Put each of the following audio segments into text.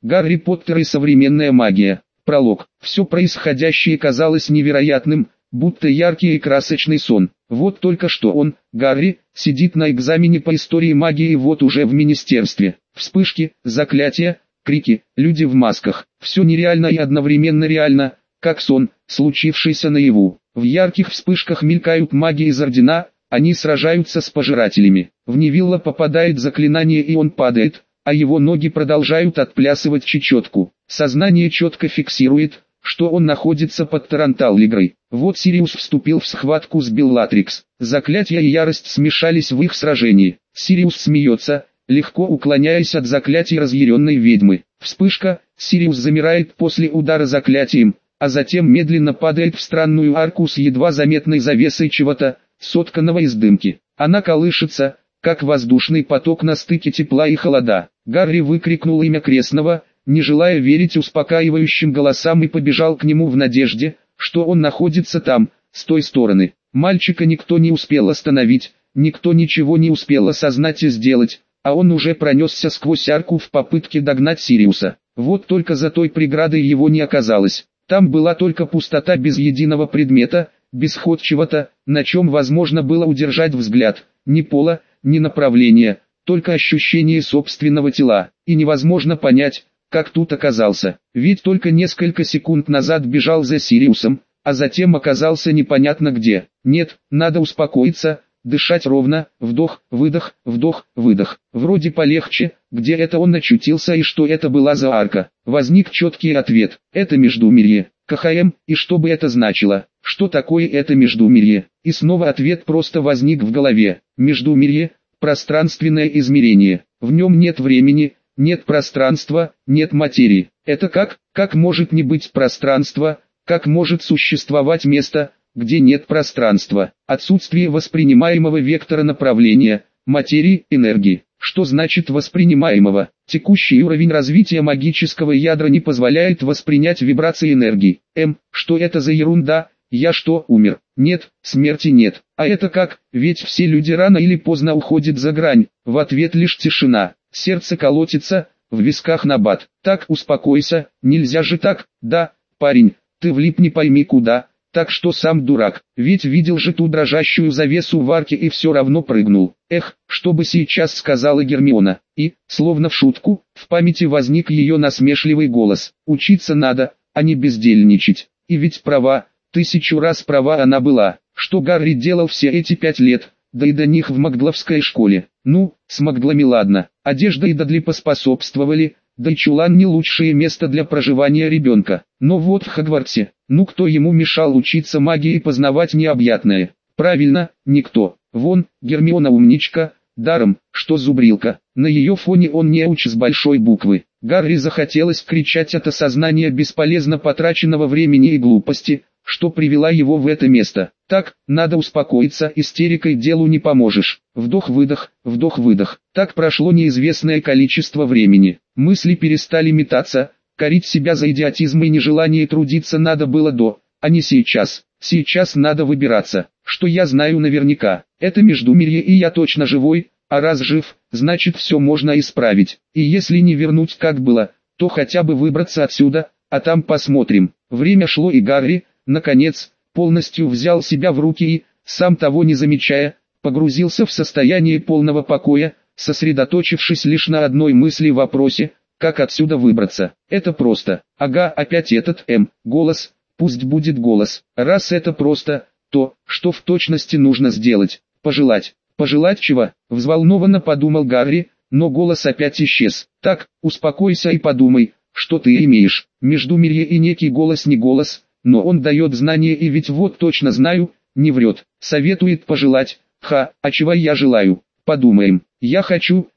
Гарри Поттер и современная магия. Пролог. Все происходящее казалось невероятным, будто яркий и красочный сон. Вот только что он, Гарри, сидит на экзамене по истории магии и вот уже в министерстве. Вспышки, заклятия, крики, люди в масках. Все нереально и одновременно реально, как сон, случившийся наяву. В ярких вспышках мелькают маги из Ордена, они сражаются с пожирателями. В Невилла попадает заклинание и он падает, а его ноги продолжают отплясывать чечетку. Сознание четко фиксирует, что он находится под Таранталлигрой. Вот Сириус вступил в схватку с Беллатрикс. Заклятие и ярость смешались в их сражении. Сириус смеется, легко уклоняясь от заклятий разъяренной ведьмы. Вспышка, Сириус замирает после удара заклятием, а затем медленно падает в странную арку с едва заметной завесой чего-то, сотканного из дымки. Она колышется, как воздушный поток на стыке тепла и холода. Гарри выкрикнул имя крестного, не желая верить успокаивающим голосам, и побежал к нему в надежде, что он находится там, с той стороны. Мальчика никто не успел остановить, никто ничего не успел осознать и сделать, а он уже пронесся сквозь арку в попытке догнать Сириуса. Вот только за той преградой его не оказалось. Там была только пустота без единого предмета, без хоть чего-то, на чем возможно было удержать взгляд, ни пола, ни направления, только ощущение собственного тела, и невозможно понять, как тут оказался, ведь только несколько секунд назад бежал за Сириусом, а затем оказался непонятно где. Нет, надо успокоиться, дышать ровно, вдох, выдох, выдох. Вроде полегче, где это он очутился и что это была за арка. Возник четкий ответ, это Междумирье. КХМ, и что бы это значило? Что такое это Междумирье? И снова ответ просто возник в голове. Междумирье – пространственное измерение. В нем нет времени, нет пространства, нет материи. Это как может не быть пространства, как может существовать место, где нет пространства? Отсутствие воспринимаемого вектора направления, материи, энергии. Что значит воспринимаемого? Текущий уровень развития магического ядра не позволяет воспринять вибрации энергии. Что это за ерунда? Я что, умер? Нет, смерти нет. А это как? Ведь все люди рано или поздно уходят за грань. В ответ лишь тишина. Сердце колотится, в висках набат. Так, успокойся, нельзя же так. Да, парень, ты влип не пойми куда. Так что сам дурак, ведь видел же ту дрожащую завесу в арке и все равно прыгнул. Эх, что бы сейчас сказала Гермиона. И, словно в шутку, в памяти возник ее насмешливый голос. Учиться надо, а не бездельничать. И ведь права, 1000 раз права она была. Что Гарри делал все эти 5 лет, да и до них в Магдловской школе. Ну, с Магдлами ладно, одежда и Дадли поспособствовали, да и чулан не лучшее место для проживания ребенка. Но вот в Хогвартсе, ну кто ему мешал учиться магии и познавать необъятное? Правильно, никто. Вон, Гермиона умничка, даром, что зубрилка. На ее фоне он неуч с большой буквы. Гарри захотелось кричать от осознания бесполезно потраченного времени и глупости, что привела его в это место. Так, надо успокоиться, истерикой делу не поможешь. Вдох-выдох, вдох-выдох. Так прошло неизвестное количество времени. Мысли перестали метаться, корить себя за идиотизм и нежелание трудиться надо было до, а не сейчас. Сейчас надо выбираться. Что я знаю наверняка, это Междумирье и я точно живой, а раз жив, значит все можно исправить. И если не вернуть как было, то хотя бы выбраться отсюда, а там посмотрим. Время шло и Гарри, наконец, полностью взял себя в руки и, сам того не замечая, погрузился в состояние полного покоя, сосредоточившись лишь на одной мысли в вопросе, как отсюда выбраться. Это просто. Ага, опять этот голос, пусть будет голос. Раз это просто, то, что в точности нужно сделать? Пожелать. Пожелать чего? Взволнованно подумал Гарри, но голос опять исчез. Так, успокойся и подумай, что ты имеешь. Междумирье и некий голос не голос, но он дает знания и ведь вот точно знаю, не врет. Советует пожелать. А чего я желаю? Подумаем. Я хочу,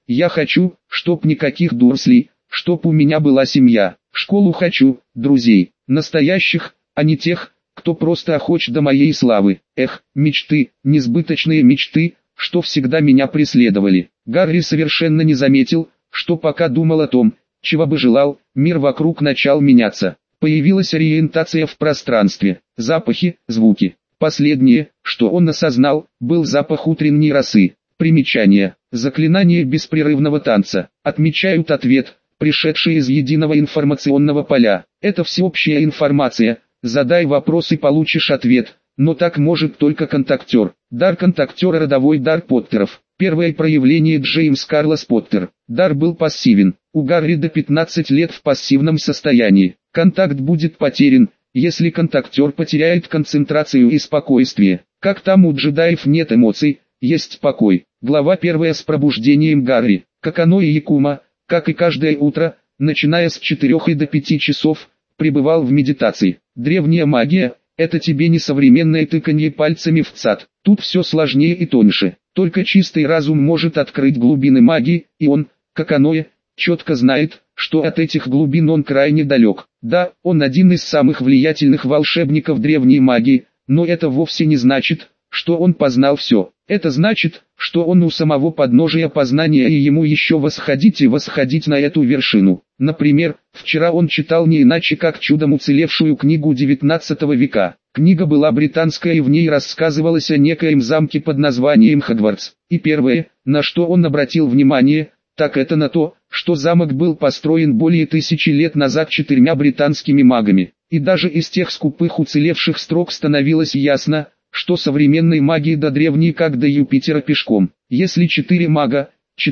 чтоб никаких дурслей, чтоб у меня была семья. Школу хочу, друзей, настоящих, а не тех, кто просто охоч до моей славы. Эх, мечты, несбыточные мечты, что всегда меня преследовали. Гарри совершенно не заметил, что пока думал о том, чего бы желал, мир вокруг начал меняться. Появилась ориентация в пространстве, запахи, звуки. Последнее, что он осознал, был запах утренней росы. Примечание. Заклинание беспрерывного танца. Отмечают ответ. пришедшие из единого информационного поля. Это всеобщая информация, задай вопрос и получишь ответ, но так может только контактер. Дар контактера — родовой дар Поттеров. Первое проявление Джеймс Карлос Поттер. Дар был пассивен. У Гарри до 15 лет в пассивном состоянии. Контакт будет потерян, если контактер потеряет концентрацию и спокойствие. Как там у джедаев нет эмоций, есть покой. Глава 1 с пробуждением Гарри. Как оно и Якума, как и каждое утро, начиная с 4 и до 5 часов, пребывал в медитации. Древняя магия — это тебе не современное тыканье пальцами в ЦАД. Тут все сложнее и тоньше. Только чистый разум может открыть глубины магии, и он, как оно и, четко знает, что от этих глубин он крайне далек. Да, он один из самых влиятельных волшебников древней магии, но это вовсе не значит, что он познал все. Это значит, что он у самого подножия познания и ему еще восходить и восходить на эту вершину. Например, вчера он читал не иначе как чудом уцелевшую книгу XIX века. Книга была британская и в ней рассказывалось о некоем замке под названием Хогвартс. И первое, на что он обратил внимание, так это на то, что замок был построен более 1000 лет назад 4 британскими магами. И даже из тех скупых уцелевших строк становилось ясно, что современной магии до древней как до Юпитера пешком. Если 4 мага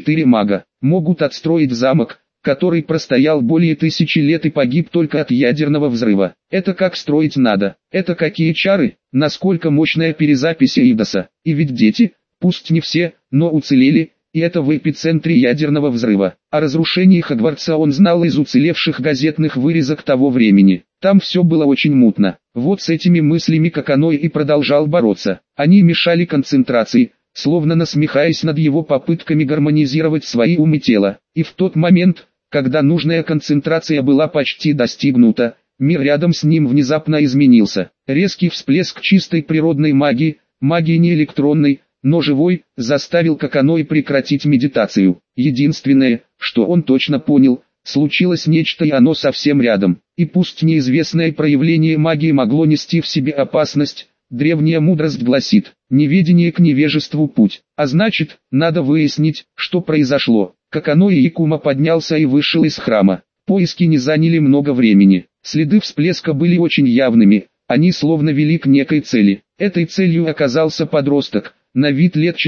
могут отстроить замок, который простоял более 1000 лет и погиб только от ядерного взрыва. Это как строить надо. Это какие чары, насколько мощная перезапись Эйдоса. И ведь дети, пусть не все, но уцелели, и это в эпицентре ядерного взрыва. О разрушении Хогвартса он знал из уцелевших газетных вырезок того времени. Там все было очень мутно. Вот с этими мыслями как оно и продолжал бороться. Они мешали концентрации, словно насмехаясь над его попытками гармонизировать свои ум и тело. И в тот момент, когда нужная концентрация была почти достигнута, мир рядом с ним внезапно изменился. Резкий всплеск чистой природной магии не электронной, но живой, заставил как оно и прекратить медитацию. Единственное, что он точно понял, случилось нечто и оно совсем рядом. И пусть неизвестное проявление магии могло нести в себе опасность, древняя мудрость гласит: неведение к невежеству путь. А значит, надо выяснить, что произошло. Как оно и Якума поднялся и вышел из храма. Поиски не заняли много времени. Следы всплеска были очень явными, они словно вели к некой цели. Этой целью оказался подросток, на вид лет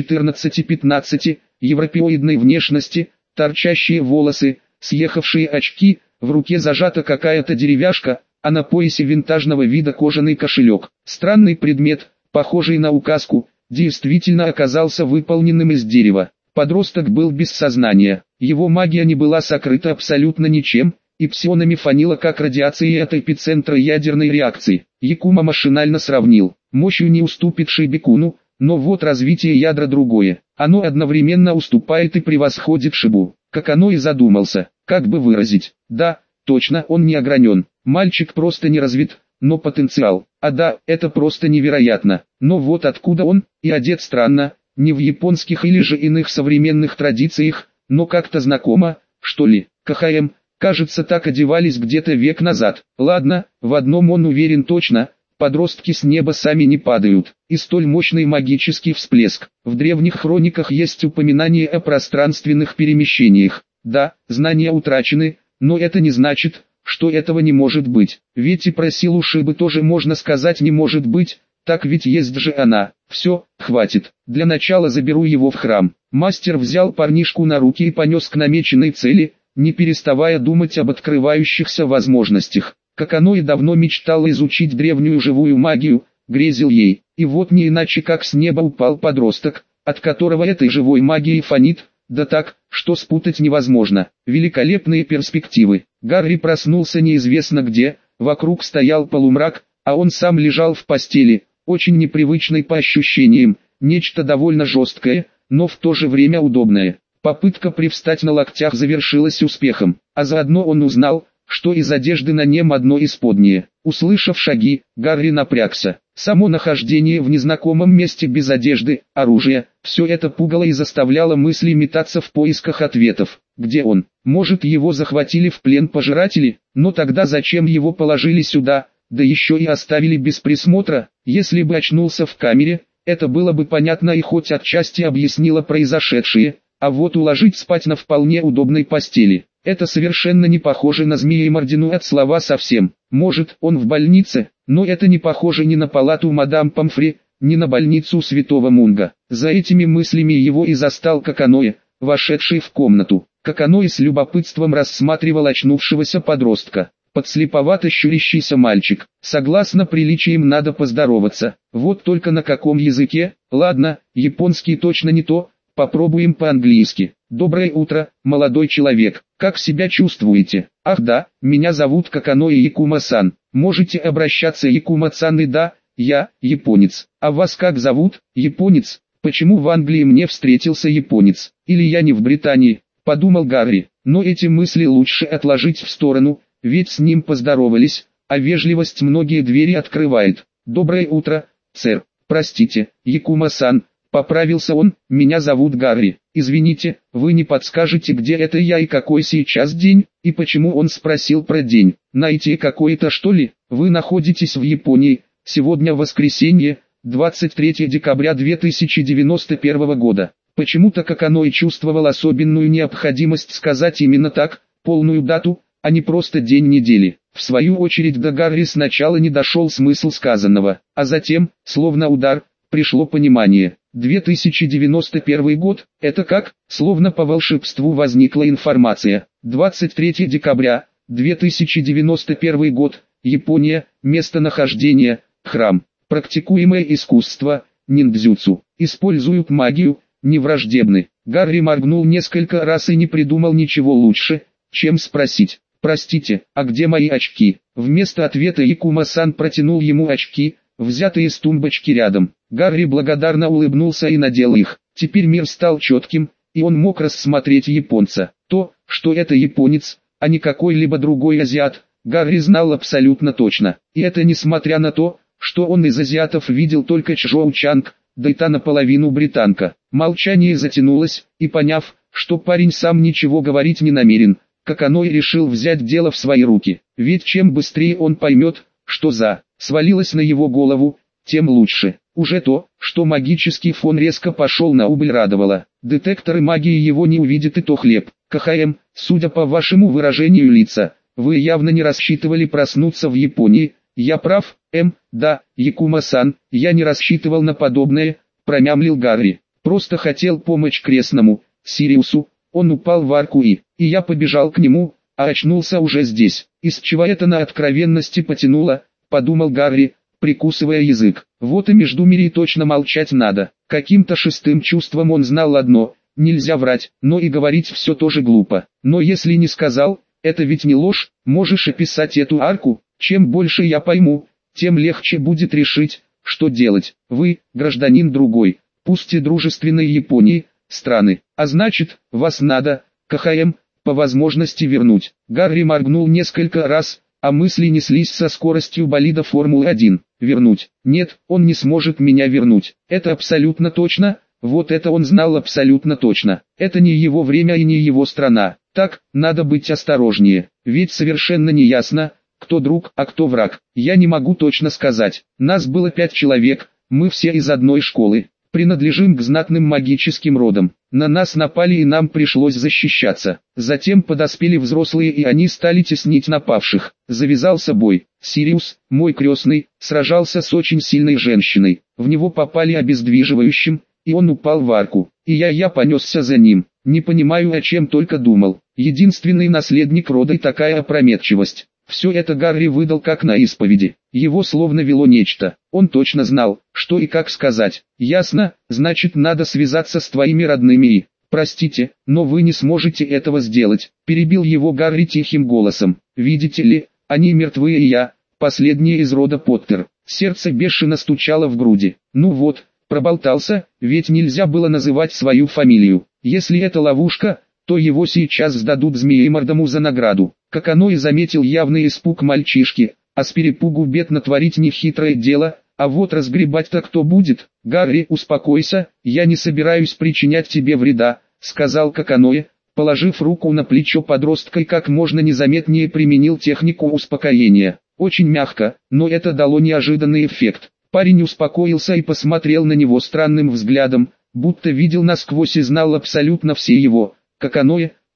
14-15, европеоидной внешности, торчащие волосы, съехавшие очки, в руке зажата какая-то деревяшка, а на поясе винтажного вида кожаный кошелек. Странный предмет, похожий на указку, действительно оказался выполненным из дерева. Подросток был без сознания, его магия не была сокрыта абсолютно ничем, и псионами фанила как радиацией от эпицентра ядерной реакции. Якума машинально сравнил, мощью не уступит Шибикуну, но вот развитие ядра другое. Оно одновременно уступает и превосходит Шибу. Как оно и задумался, как бы выразить. Да, точно, он не огранен. Мальчик просто не развит, но потенциал. А да, это просто невероятно. Но вот откуда он, и одет странно, не в японских или же иных современных традициях, но как-то знакомо, что ли. КХМ, кажется, так одевались где-то век назад. Ладно, в одном он уверен точно: подростки с неба сами не падают. И столь мощный магический всплеск. В древних хрониках есть упоминание о пространственных перемещениях. Да, знания утрачены, но это не значит, что этого не может быть. Ведь и про силу Шибы тоже можно сказать не может быть, так ведь есть же она. Все, хватит. Для начала заберу его в храм. Мастер взял парнишку на руки и понес к намеченной цели, не переставая думать об открывающихся возможностях. Как оно и давно мечтал изучить древнюю живую магию, грезил ей. И вот не иначе как с неба упал подросток, от которого этой живой магией фонит, да так, что спутать невозможно. Великолепные перспективы. Гарри проснулся неизвестно где, вокруг стоял полумрак, а он сам лежал в постели, очень непривычный по ощущениям, нечто довольно жесткое, но в то же время удобное. Попытка привстать на локтях завершилась успехом, а заодно он узнал, что из одежды на нем одно исподнее. Услышав шаги, Гарри напрягся. Само нахождение в незнакомом месте без одежды, оружия, все это пугало и заставляло мысли метаться в поисках ответов. Где он? Может, его захватили в плен пожиратели? Но тогда зачем его положили сюда, да еще и оставили без присмотра? Если бы очнулся в камере, это было бы понятно и хоть отчасти объяснило произошедшее. А вот уложить спать на вполне удобной постели, Это совершенно не похоже на Змеемордину от слова совсем. Может, он в больнице, но это не похоже ни на палату мадам Помфри, ни на больницу святого Мунга. За этими мыслями его и застал Каканоэ, вошедший в комнату. Каканоэ с любопытством рассматривал очнувшегося подростка. Подслеповато щурящийся мальчик. Согласно приличиям надо поздороваться. Вот только на каком языке? Ладно, японский точно не то, попробуем по-английски. Доброе утро, молодой человек. Как себя чувствуете? Ах да, меня зовут Каканоэ Якума-сан. Можете обращаться Якума-сан и да, я, японец. А вас как зовут? Японец? Почему в Англии мне встретился японец? Или я не в Британии? Подумал Гарри. Но эти мысли лучше отложить в сторону, ведь с ним поздоровались, а вежливость многие двери открывает. Доброе утро, сэр. Простите, Якума-сан. Поправился он, меня зовут Гарри. Извините, вы не подскажете, где это я и какой сейчас день? И почему он спросил про день? Найти какой-то что ли? Вы находитесь в Японии. Сегодня воскресенье, 23 декабря 2091 года. Почему-то Каканоэ чувствовал особенную необходимость сказать именно так, полную дату, а не просто день недели. В свою очередь до Гарри сначала не дошел смысл сказанного, а затем, словно удар, пришло понимание. 2091 год, это как? Словно по волшебству возникла информация. 23 декабря, 2091 год, Япония, местонахождение, храм. Практикуемое искусство, ниндзюцу. Используют магию, не враждебны. Гарри моргнул несколько раз и не придумал ничего лучше, чем спросить. «Простите, а где мои очки?» Вместо ответа Якума-сан протянул ему очки, взятые с тумбочки рядом. Гарри благодарно улыбнулся и надел их. Теперь мир стал четким, и он мог рассмотреть японца. То, что это японец, а не какой-либо другой азиат, Гарри знал абсолютно точно. И это несмотря на то, что он из азиатов видел только Чжоу Чанг, да и та наполовину британка. Молчание затянулось, и поняв, что парень сам ничего говорить не намерен, Каканоэ решил взять дело в свои руки. Ведь чем быстрее он поймет, что свалилось на его голову, тем лучше. Уже то, что магический фон резко пошел на убыль, радовало. Детекторы магии его не увидят, и то хлеб. КХМ, судя по вашему выражению лица, вы явно не рассчитывали проснуться в Японии. Я прав, да, Якума-сан, я не рассчитывал на подобное, промямлил Гарри. Просто хотел помочь крестному, Сириусу. Он упал в арку и я побежал к нему, а очнулся уже здесь. Из чего это на откровенности потянуло, подумал Гарри, прикусывая язык. Вот и Междумирье точно молчать надо. Каким-то шестым чувством он знал одно: нельзя врать, но и говорить все тоже глупо. Но если не сказал, это ведь не ложь. Можешь описать эту арку? Чем больше я пойму, тем легче будет решить, что делать. Вы, гражданин другой, пусть и дружественной Японии, страны, а значит, вас надо, КХМ, по возможности вернуть. Гарри моргнул несколько раз, а мысли неслись со скоростью болида Формулы-1. Вернуть? Нет, он не сможет меня вернуть. Это абсолютно точно, вот это он знал абсолютно точно. Это не его время и не его страна. Так, надо быть осторожнее, ведь совершенно не ясно, кто друг, а кто враг. Я не могу точно сказать. Нас было 5 человек, мы все из одной школы. Принадлежим к знатным магическим родам. На нас напали и нам пришлось защищаться. Затем подоспели взрослые и они стали теснить напавших. Завязался бой. Сириус, мой крестный, сражался с очень сильной женщиной. В него попали обездвиживающим, и он упал в арку. И я понесся за ним. Не понимаю, о чем только думал. Единственный наследник рода и такая опрометчивость. Все это Гарри выдал как на исповеди. Его словно вело нечто. Он точно знал, что и как сказать. Ясно, значит надо связаться с твоими родными и... Простите, но вы не сможете этого сделать. Перебил его Гарри тихим голосом. Видите ли, они мертвы и я, последний из рода Поттер. Сердце бешено стучало в груди. Ну вот, проболтался, ведь нельзя было называть свою фамилию. Если это ловушка, то его сейчас сдадут Змеемордому за награду. Каканоэ заметил явный испуг мальчишки, а с перепугу бед натворить нехитрое дело, а вот разгребать-то кто будет? Гарри, успокойся, я не собираюсь причинять тебе вреда, сказал Каканоэ, положив руку на плечо подростка и как можно незаметнее применил технику успокоения. Очень мягко, но это дало неожиданный эффект. Парень успокоился и посмотрел на него странным взглядом, будто видел насквозь и знал абсолютно все его. Каканоэ,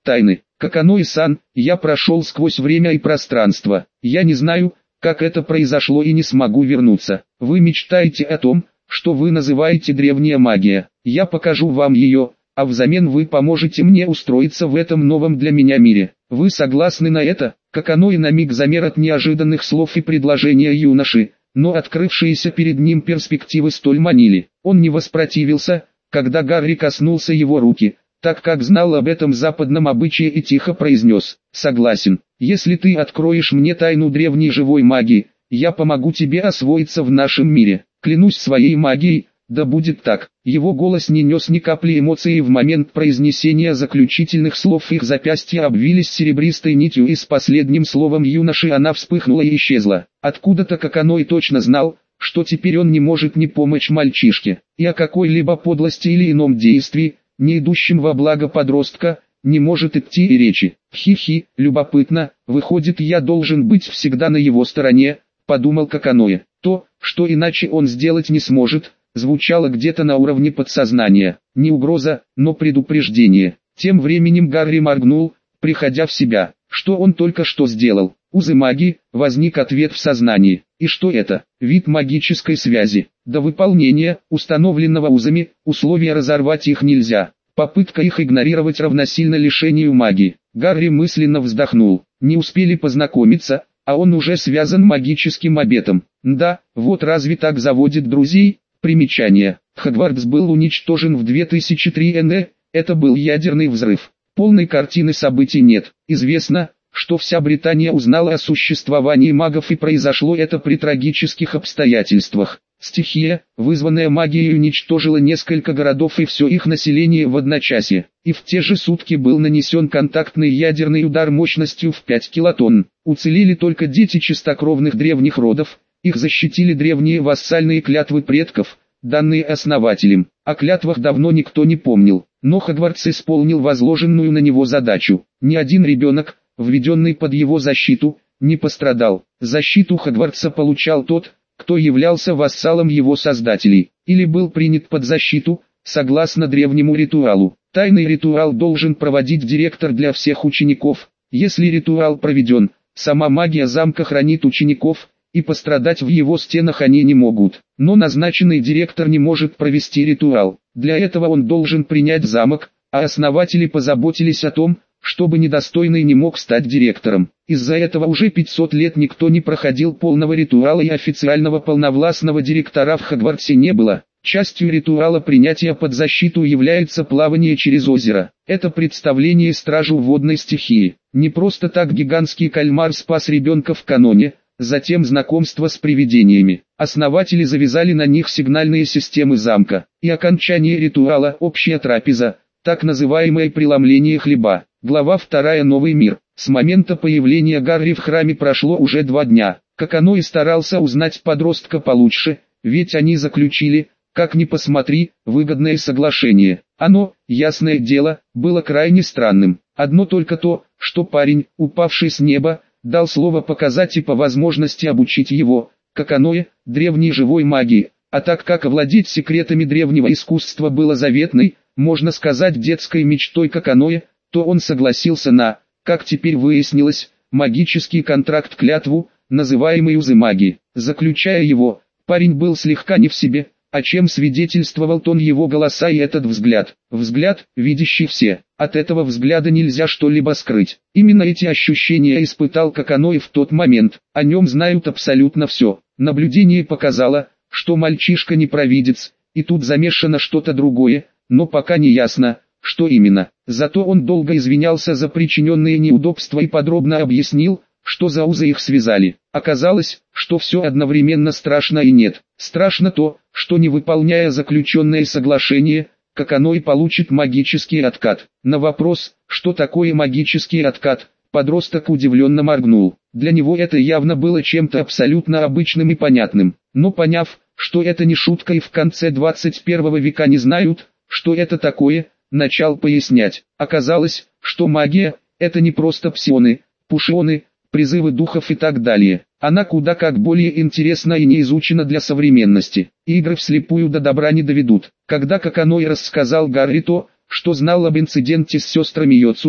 тайны. Каканоэ-сан, я прошел сквозь время и пространство. Я не знаю, как это произошло и не смогу вернуться. Вы мечтаете о том, что вы называете древняя магия. Я покажу вам ее, а взамен вы поможете мне устроиться в этом новом для меня мире. Вы согласны на это? Каканоэ на миг замер от неожиданных слов и предложения юноши, но открывшиеся перед ним перспективы столь манили. Он не воспротивился, когда Гарри коснулся его руки, так как знал об этом западном обычае, и тихо произнес: «Согласен, если ты откроешь мне тайну древней живой магии, я помогу тебе освоиться в нашем мире. Клянусь своей магией, да будет так». Его голос не нес ни капли эмоций, и в момент произнесения заключительных слов их запястья обвились серебристой нитью, и с последним словом юноши она вспыхнула и исчезла. Откуда-то Каканоэ точно знал, что теперь он не может не помочь мальчишке, и о какой-либо подлости или ином действии, не идущем во благо подростка, не может идти и речи. Хи-хи, любопытно, выходит, я должен быть всегда на его стороне, подумал Каканоэ. То, что иначе он сделать не сможет, звучало где-то на уровне подсознания. Не угроза, но предупреждение. Тем временем Гарри моргнул, приходя в себя. Что он только что сделал? Узы магии, возник ответ в сознании. И что это? Вид магической связи. До выполнения, установленного узами, условия разорвать их нельзя. Попытка их игнорировать равносильно лишению магии. Гарри мысленно вздохнул. Не успели познакомиться, а он уже связан магическим обетом. Да, вот разве так заводит друзей? Примечание. Хогвартс был уничтожен в 2003 н. Это был ядерный взрыв. Полной картины событий нет. Известно, что вся Британия узнала о существовании магов, и произошло это при трагических обстоятельствах. Стихия, вызванная магией, уничтожила несколько городов и все их население в одночасье. И в те же сутки был нанесен контактный ядерный удар мощностью в 5 килотонн. Уцелели только дети чистокровных древних родов, их защитили древние вассальные клятвы предков, данные основателем. О клятвах давно никто не помнил, но Хогвартс исполнил возложенную на него задачу. Ни один ребенок, введенный под его защиту, не пострадал. Защиту Хогвартса получал тот, кто являлся вассалом его создателей, или был принят под защиту, согласно древнему ритуалу. Тайный ритуал должен проводить директор для всех учеников. Если ритуал проведен, сама магия замка хранит учеников, и пострадать в его стенах они не могут. Но назначенный директор не может провести ритуал. Для этого он должен принять замок, а основатели позаботились о том, чтобы недостойный не мог стать директором. Из-за этого уже 500 лет никто не проходил полного ритуала, и официального полновластного директора в Хогвартсе не было. Частью ритуала принятия под защиту является плавание через озеро. Это представление стражу водной стихии. Не просто так гигантский кальмар спас ребенка в каноне, затем знакомство с привидениями. Основатели завязали на них сигнальные системы замка. И окончание ритуала – общая трапеза, так называемое преломление хлеба. Глава 2. Новый мир. С момента появления Гарри в храме прошло уже 2 дня. Каканоэ старался узнать подростка получше, ведь они заключили, как ни посмотри, выгодное соглашение. Оно, ясное дело, было крайне странным. Одно только то, что парень, упавший с неба, дал слово показать и по возможности обучить его, Каканоэ, древней живой магии. А так как овладеть секретами древнего искусства было заветной, можно сказать, детской мечтой Каканоэ, то он согласился на, как теперь выяснилось, магический контракт-клятву, называемый узы магии. Заключая его, парень был слегка не в себе, о чем свидетельствовал тон его голоса и этот взгляд. Взгляд, видящий все. От этого взгляда нельзя что-либо скрыть. Именно эти ощущения испытал Каканоэ в тот момент. О нем знают абсолютно все. Наблюдение показало, что мальчишка не провидец, и тут замешано что-то другое, но пока не ясно, что именно. Зато он долго извинялся за причиненные неудобства и подробно объяснил, что за узы их связали. Оказалось, что все одновременно страшно и нет. Страшно то, что не выполняя заключенное соглашение, Каканоэ получит магический откат. На вопрос, что такое магический откат, подросток удивленно моргнул. Для него это явно было чем-то абсолютно обычным и понятным. Но поняв, что это не шутка и в конце 21 века не знают, что это такое, начал пояснять. Оказалось, что магия – это не просто псионы, пушионы, призывы духов и так далее. Она куда как более интересна и не изучена для современности. Игры вслепую до добра не доведут. Когда Каканоэ рассказал Гарри то, что знал об инциденте с сестрами Йоцуба,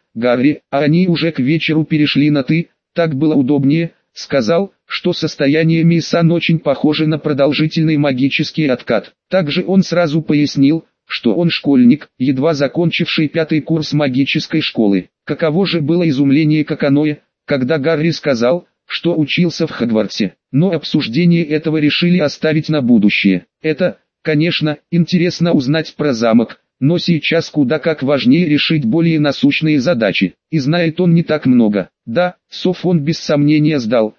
Гарри, а они уже к вечеру перешли на «ты», так было удобнее, сказал, что состояние Миссан очень похоже на продолжительный магический откат. Также он сразу пояснил, что он школьник, едва закончивший 5-й курс магической школы. Каково же было изумление Каканоэ, когда Гарри сказал, что учился в Хогвартсе. Но обсуждение этого решили оставить на будущее. Это, конечно, интересно узнать про замок, но сейчас куда как важнее решить более насущные задачи. И знает он не так много. Да, сов он без сомнения сдал,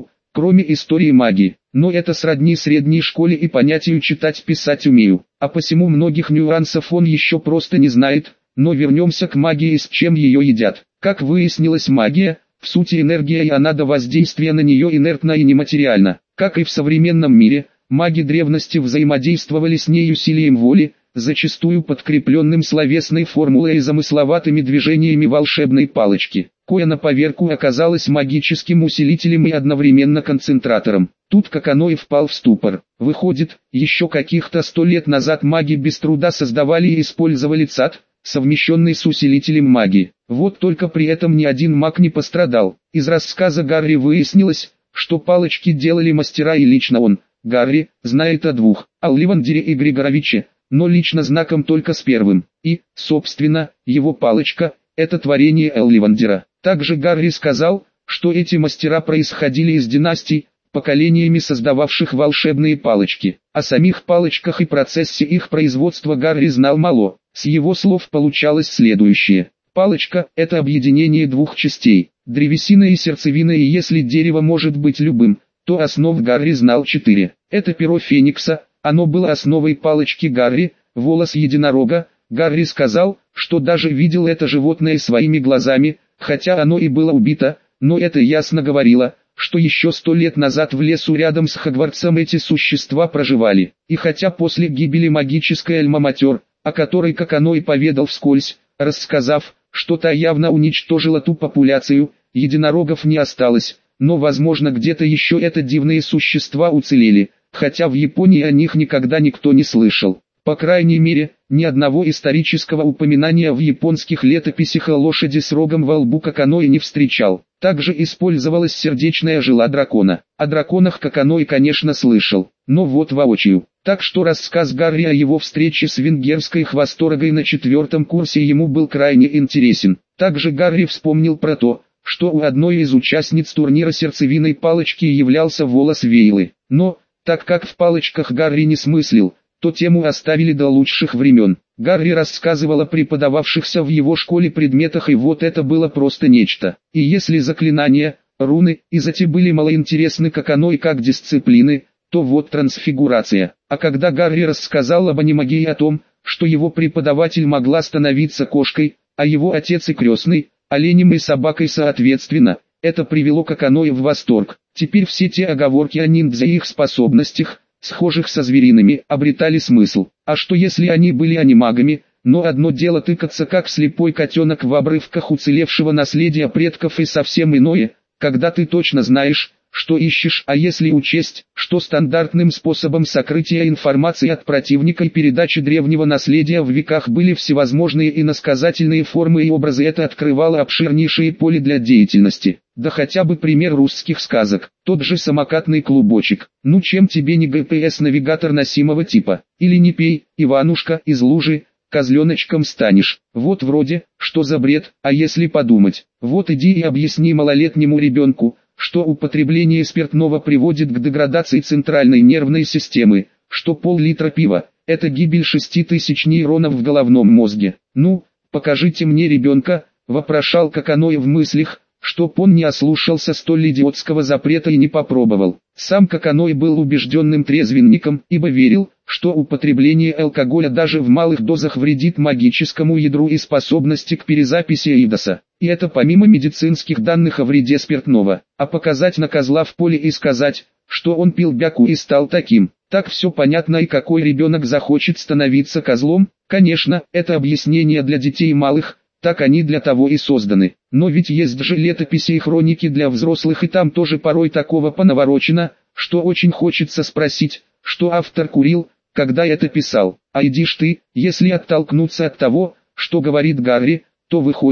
кроме истории магии. Но это сродни средней школе и понятию читать-писать умею. А посему многих нюансов он еще просто не знает. Но вернемся к магии и с чем ее едят. Как выяснилось, магия, в сути энергия, и она до воздействия на нее инертна и нематериальна. Как и в современном мире, маги древности взаимодействовали с ней усилием воли, зачастую подкрепленным словесной формулой и замысловатыми движениями волшебной палочки, кое на поверку оказалась магическим усилителем и одновременно концентратором. Тут Каканоэ впал в ступор. Выходит, еще каких-то 100 лет назад маги без труда создавали и использовали ЦАД, совмещенный с усилителем магии. Вот только при этом ни один маг не пострадал. Из рассказа Гарри выяснилось, что палочки делали мастера, и лично он, Гарри, знает о двух, Олливандере и Григоровиче, но лично знаком только с первым. И, собственно, его палочка – это творение Олливандера. Также Гарри сказал, что эти мастера происходили из династий, поколениями создававших волшебные палочки. О самих палочках и процессе их производства Гарри знал мало. С его слов получалось следующее. Палочка – это объединение двух частей, древесина и сердцевина, и если дерево может быть любым, то основ Гарри знал 4. Это перо Феникса, оно было основой палочки Гарри, волос единорога. Гарри сказал, что даже видел это животное своими глазами, хотя оно и было убито, но это ясно говорило, что еще 100 лет назад в лесу рядом с Хогвартсом эти существа проживали. И хотя после гибели магической Альма-Матер, о которой Каканоэ поведал вскользь, рассказав, что та явно уничтожила ту популяцию, единорогов не осталось, но возможно где-то еще это дивные существа уцелели, хотя в Японии о них никогда никто не слышал. По крайней мере, ни одного исторического упоминания в японских летописях о лошади с рогом во лбу Каканоэ не встречал. Также использовалась сердечная жила дракона. О драконах Каканоэ, конечно, слышал, но вот воочию. Так что рассказ Гарри о его встрече с венгерской хвосторогой на 4-м курсе ему был крайне интересен. Также Гарри вспомнил про то, что у одной из участниц турнира сердцевиной палочки являлся волос Вейлы. Но, так как в палочках Гарри не смыслил, то тему оставили до лучших времен. Гарри рассказывал о преподававшихся в его школе предметах, и вот это было просто нечто. И если заклинания, руны и зати были малоинтересны Каканоэ как дисциплины, то вот трансфигурация. А когда Гарри рассказал об анимагии, о том, что его преподаватель могла становиться кошкой, а его отец и крестный, оленем и собакой соответственно, это привело Каканоэ в восторг. Теперь все те оговорки о ниндзя и их способностях, схожих со звериными, обретали смысл. А что если они были анимагами? Но одно дело тыкаться как слепой котенок в обрывках уцелевшего наследия предков, и совсем иное, когда ты точно знаешь, что ищешь. А если учесть, что стандартным способом сокрытия информации от противника и передачи древнего наследия в веках были всевозможные иносказательные формы и образы, это открывало обширнейшее поле для деятельности. Да хотя бы пример русских сказок, тот же самокатный клубочек. Ну чем тебе не GPS-навигатор носимого типа? Или не пей, Иванушка, из лужи, козленочком станешь. Вот вроде, что за бред, а если подумать? Вот иди и объясни малолетнему ребенку, что употребление спиртного приводит к деградации центральной нервной системы, что пол-литра пива – это гибель 6000 нейронов в головном мозге. Ну, покажите мне ребенка, вопрошал Каканоэ в мыслях, чтоб он не ослушался столь идиотского запрета и не попробовал. Сам Каканоэ был убежденным трезвенником, ибо верил, что употребление алкоголя даже в малых дозах вредит магическому ядру и способности к перезаписи Эйдоса. И это помимо медицинских данных о вреде спиртного. А показать на козла в поле и сказать, что он пил бяку и стал таким. Так все понятно, и какой ребенок захочет становиться козлом? Конечно, это объяснение для детей малых, так они для того и созданы. Но ведь есть же летописи и хроники для взрослых, и там тоже порой такого понаворочено, что очень хочется спросить, что автор курил, когда это писал. А иди ж ты, если оттолкнуться от того, что говорит Гарри, то выходит,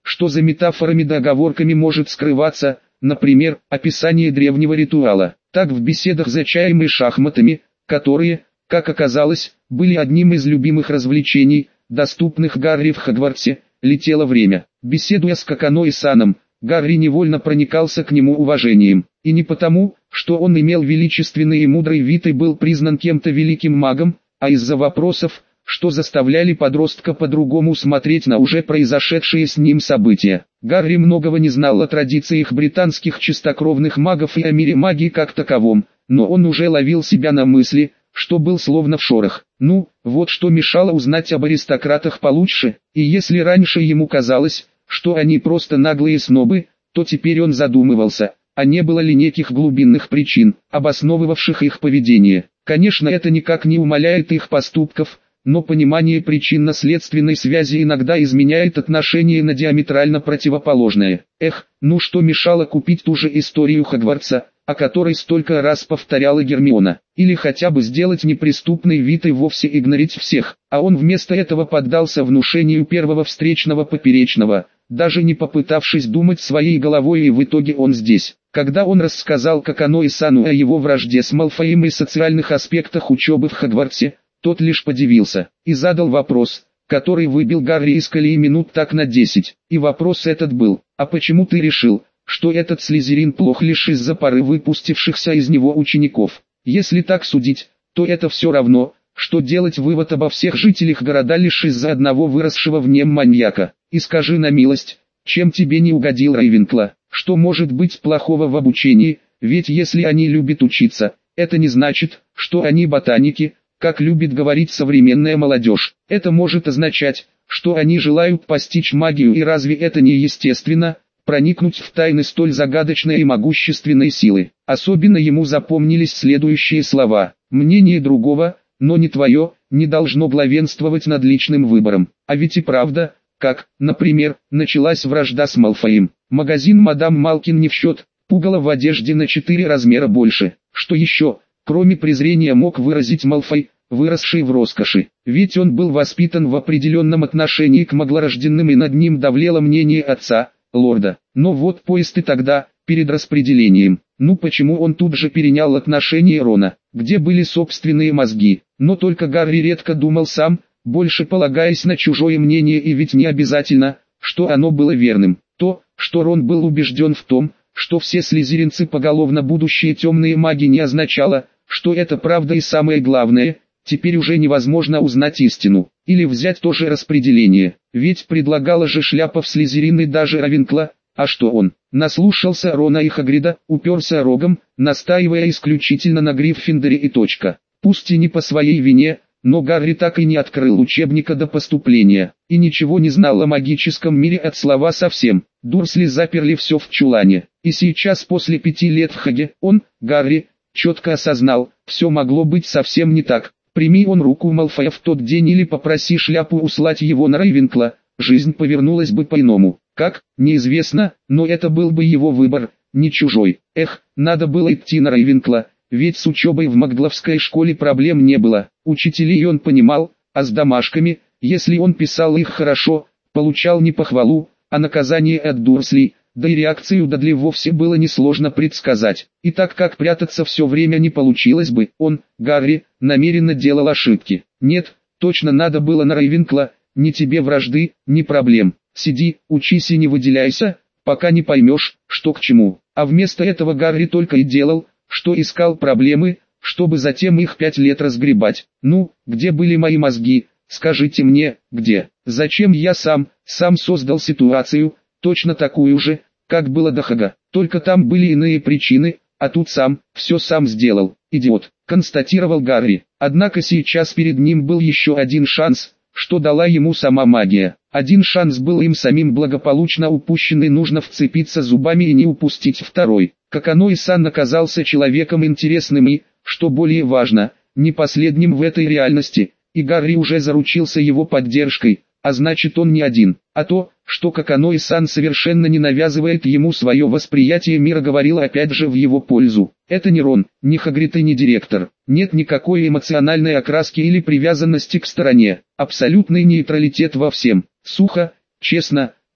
что за метафорами да оговорками может скрываться, например, описание древнего ритуала. Так в беседах за чаем и шахматами, которые, как оказалось, были одним из любимых развлечений, доступных Гарри в Хогвартсе, летело время. Беседуя с Каканой-саном, Гарри невольно проникался к нему уважением. И не потому, что он имел величественный и мудрый вид и был признан кем-то великим магом, а из-за вопросов, что заставляли подростка по-другому смотреть на уже произошедшие с ним события. Гарри многого не знал о традициях британских чистокровных магов и о мире магии как таковом, но он уже ловил себя на мысли, что был словно в шорах. Ну, вот что мешало узнать об аристократах получше, и если раньше ему казалось, что они просто наглые снобы, то теперь он задумывался, а не было ли неких глубинных причин, обосновывавших их поведение. Конечно, это никак не умаляет их поступков, но понимание причинно-следственной связи иногда изменяет отношение на диаметрально противоположное. Эх, ну что мешало купить ту же историю Хогвартса, о которой столько раз повторяла Гермиона, или хотя бы сделать неприступный вид и вовсе игнорить всех, а он вместо этого поддался внушению первого встречного поперечного, даже не попытавшись думать своей головой, и в итоге он здесь. Когда он рассказал Каканой-сану о его вражде с Малфоем и социальных аспектах учебы в Хогвартсе, тот лишь подивился и задал вопрос, который выбил Гарри из колеи минут так на 10. И вопрос этот был: а почему ты решил, что этот Слизерин плох лишь из-за пары выпустившихся из него учеников? Если так судить, то это все равно, что делать вывод обо всех жителях города лишь из-за одного выросшего в нем маньяка. И скажи на милость, чем тебе не угодил Рейвенкла? Что может быть плохого в обучении? Ведь если они любят учиться, это не значит, что они ботаники, как любит говорить современная молодежь. Это может означать, что они желают постичь магию, и разве это не естественно, проникнуть в тайны столь загадочной и могущественной силы? Особенно ему запомнились следующие слова: «Мнение другого, но не твое, не должно главенствовать над личным выбором». А ведь и правда, как, например, началась вражда с Малфоем. Магазин мадам Малкин не в счет, пугало в одежде на 4 размера больше. Что еще, кроме презрения, мог выразить Малфой, выросший в роскоши? Ведь он был воспитан в определенном отношении к маглорожденным, и над ним давлело мнение отца, лорда. Но вот поезд и тогда, перед распределением. Ну почему он тут же перенял отношение Рона? Где были собственные мозги? Но только Гарри редко думал сам, больше полагаясь на чужое мнение, и ведь не обязательно, что оно было верным. То, что Рон был убежден в том, что все слизеринцы поголовно будущие темные маги, не означало, что это правда, и самое главное, теперь уже невозможно узнать истину. Или взять то же распределение, ведь предлагала же шляпа в Слизерин и даже Равенкла, а что он? Наслушался Рона и Хагрида, уперся рогом, настаивая исключительно на Гриффиндоре и точка. Пусть и не по своей вине, но Гарри так и не открыл учебника до поступления, и ничего не знал о магическом мире от слова совсем. Дурсли заперли все в чулане, и сейчас после 5 лет в Хаге, он, Гарри, четко осознал, все могло быть совсем не так. Прими он руку Малфоя в тот день или попроси шляпу услать его на Рейвенкла, жизнь повернулась бы по-иному. Как, неизвестно, но это был бы его выбор, не чужой. Эх, надо было идти на Рейвенкла, ведь с учебой в Магловской школе проблем не было. Учителей он понимал, а с домашками, если он писал их хорошо, получал не похвалу, а наказание от Дурслей, да и реакцию Дадли вовсе было несложно предсказать. И так как прятаться все время не получилось бы, он, Гарри, намеренно делал ошибки. Нет, точно надо было на Рейвенкла, ни тебе вражды, ни проблем. Сиди, учись и не выделяйся, пока не поймешь, что к чему. А вместо этого Гарри только и делал, что искал проблемы, чтобы затем их 5 лет разгребать. Ну, где были мои мозги, скажите мне, где? Зачем я сам создал ситуацию, точно такую же, как было до Хага, только там были иные причины, а тут все сам сделал, идиот, констатировал Гарри. Однако сейчас перед ним был еще один шанс, что дала ему сама магия. Один шанс был им самим благополучно упущенный, нужно вцепиться зубами и не упустить второй. Каканой-сан оказался человеком интересным и, что более важно, не последним в этой реальности, и Гарри уже заручился его поддержкой, а значит он не один. А то, что Каканой-сан совершенно не навязывает ему свое восприятие мира, говорило опять же в его пользу. Это не Рон, не Хагрид и не директор. Нет никакой эмоциональной окраски или привязанности к стороне. Абсолютный нейтралитет во всем. Сухо, честно,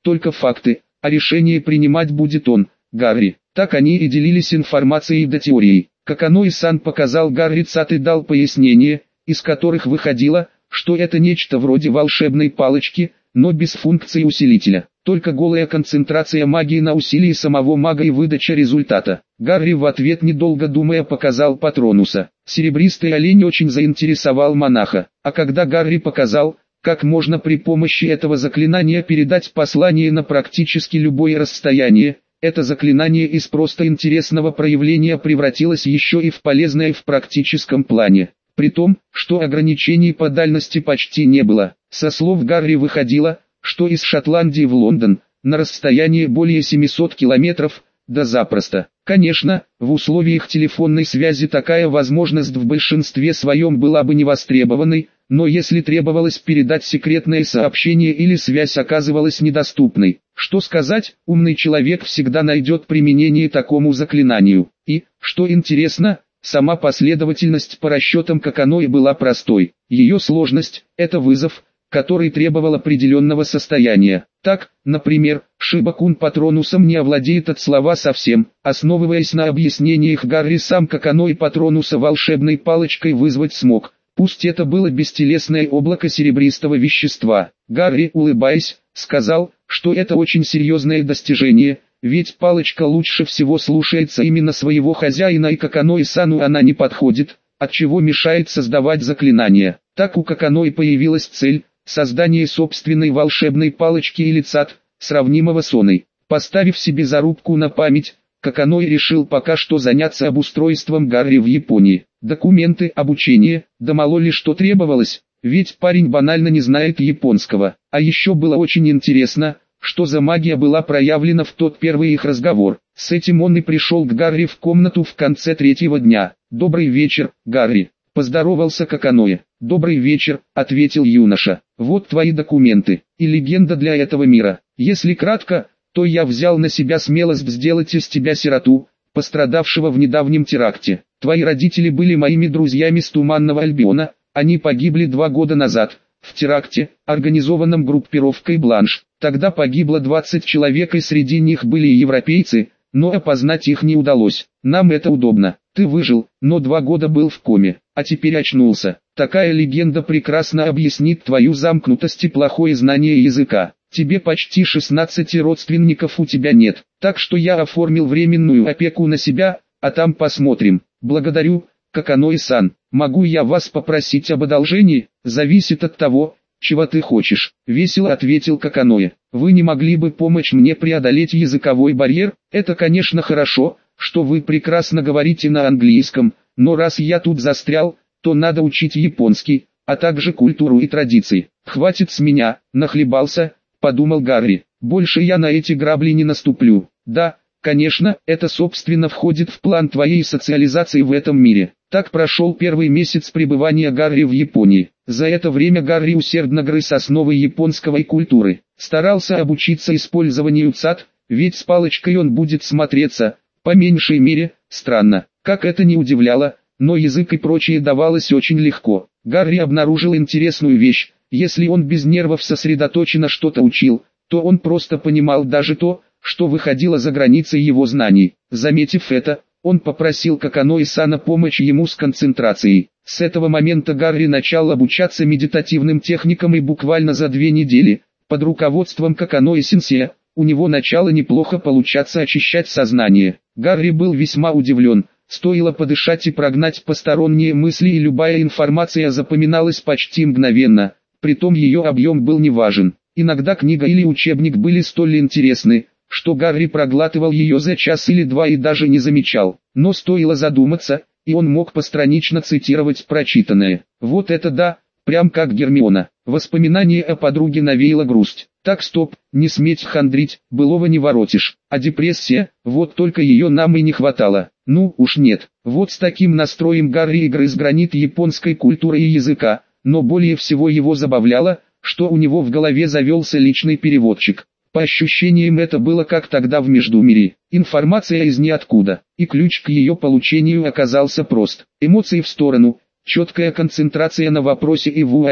только факты, а решение принимать будет он, Гарри. Так они и делились информацией до теорией. Каканои-сан показал Гарри цат и дал пояснения, из которых выходило, что это нечто вроде волшебной палочки, но без функции усилителя. Только голая концентрация магии на усилии самого мага и выдача результата. Гарри в ответ, недолго думая, показал Патронуса. Серебристый олень очень заинтересовал монаха. А когда Гарри показал, как можно при помощи этого заклинания передать послание на практически любое расстояние, это заклинание из просто интересного проявления превратилось еще и в полезное в практическом плане. При том, что ограничений по дальности почти не было. Со слов Гарри выходило, что из Шотландии в Лондон, на расстоянии более 700 километров, да запросто. Конечно, в условиях телефонной связи такая возможность в большинстве своем была бы не востребованной, но если требовалось передать секретное сообщение или связь оказывалась недоступной, что сказать, умный человек всегда найдет применение такому заклинанию. И, что интересно, сама последовательность по расчетам Каканои была простой. Ее сложность – это вызов, который требовал определенного состояния. Так, например, Шиба-кун Патронусом не овладеет от слова совсем, основываясь на объяснениях Гарри, сам Каканои Патронуса волшебной палочкой вызвать смог. Пусть это было бестелесное облако серебристого вещества. Гарри, улыбаясь, сказал, что это очень серьезное достижение, ведь палочка лучше всего слушается именно своего хозяина, и Каканои-сану она не подходит, отчего мешает создавать заклинания. Так у Каканои появилась цель – создание собственной волшебной палочки или цат, сравнимого с оной. Поставив себе зарубку на память, Каканои решил пока что заняться обустройством Гарри в Японии. Документы, обучение, да мало ли что требовалось, ведь парень банально не знает японского. А еще было очень интересно, что за магия была проявлена в тот первый их разговор. С этим он и пришел к Гарри в комнату в конце третьего дня. «Добрый вечер, Гарри», — поздоровался Каканои. «Добрый вечер», — ответил юноша. «Вот твои документы и легенда для этого мира. Если кратко, то я взял на себя смелость сделать из тебя сироту, пострадавшего в недавнем теракте. Твои родители были моими друзьями с Туманного Альбиона, они погибли 2 года назад, в теракте, организованном группировкой Бланш. Тогда погибло 20 человек, и среди них были и европейцы, но опознать их не удалось. Нам это удобно. Ты выжил, но 2 года был в коме, а теперь очнулся. Такая легенда прекрасно объяснит твою замкнутость и плохое знание языка. Тебе почти 16 родственников у тебя нет, так что я оформил временную опеку на себя, а там посмотрим. Благодарю, Каканои-сан. Могу я вас попросить об одолжении? Зависит от того, чего ты хочешь. Весело ответил Каканои. Вы не могли бы помочь мне преодолеть языковой барьер? Это, конечно, хорошо, что вы прекрасно говорите на английском, но раз я тут застрял, то надо учить японский, а также культуру и традиции. Хватит с меня, нахлебался, подумал Гарри. Больше я на эти грабли не наступлю. Да, конечно, это собственно входит в план твоей социализации в этом мире. Так прошел первый месяц пребывания Гарри в Японии. За это время Гарри усердно грыз основы японской культуры. Старался обучиться использованию цат, ведь с палочкой он будет смотреться, по меньшей мере, странно. Как это не удивляло, но язык и прочее давалось очень легко. Гарри обнаружил интересную вещь: если он без нервов сосредоточенно что-то учил, то он просто понимал даже то, что выходило за границы его знаний. Заметив это, он попросил Каканои-сана помочь ему с концентрацией. С этого момента Гарри начал обучаться медитативным техникам, и буквально за 2 недели, под руководством Каканои-сенсея, у него начало неплохо получаться очищать сознание. Гарри был весьма удивлен. Стоило подышать и прогнать посторонние мысли, и любая информация запоминалась почти мгновенно, притом ее объем был неважен. Иногда книга или учебник были столь интересны, что Гарри проглатывал ее за час или 2 и даже не замечал. Но стоило задуматься, и он мог постранично цитировать прочитанное. Вот это да, прям как Гермиона. Воспоминание о подруге навеяло грусть. Так, стоп, не сметь хандрить, былого не воротишь. А депрессия, вот только ее нам и не хватало. Ну уж нет. Вот с таким настроем Гарри и грыз гранит японской культуры и языка, но более всего его забавляло, что у него в голове завелся личный переводчик. По ощущениям, это было как тогда в Междумирье. Информация из ниоткуда, и ключ к ее получению оказался прост. Эмоции в сторону, четкая концентрация на вопросе, и вуаля.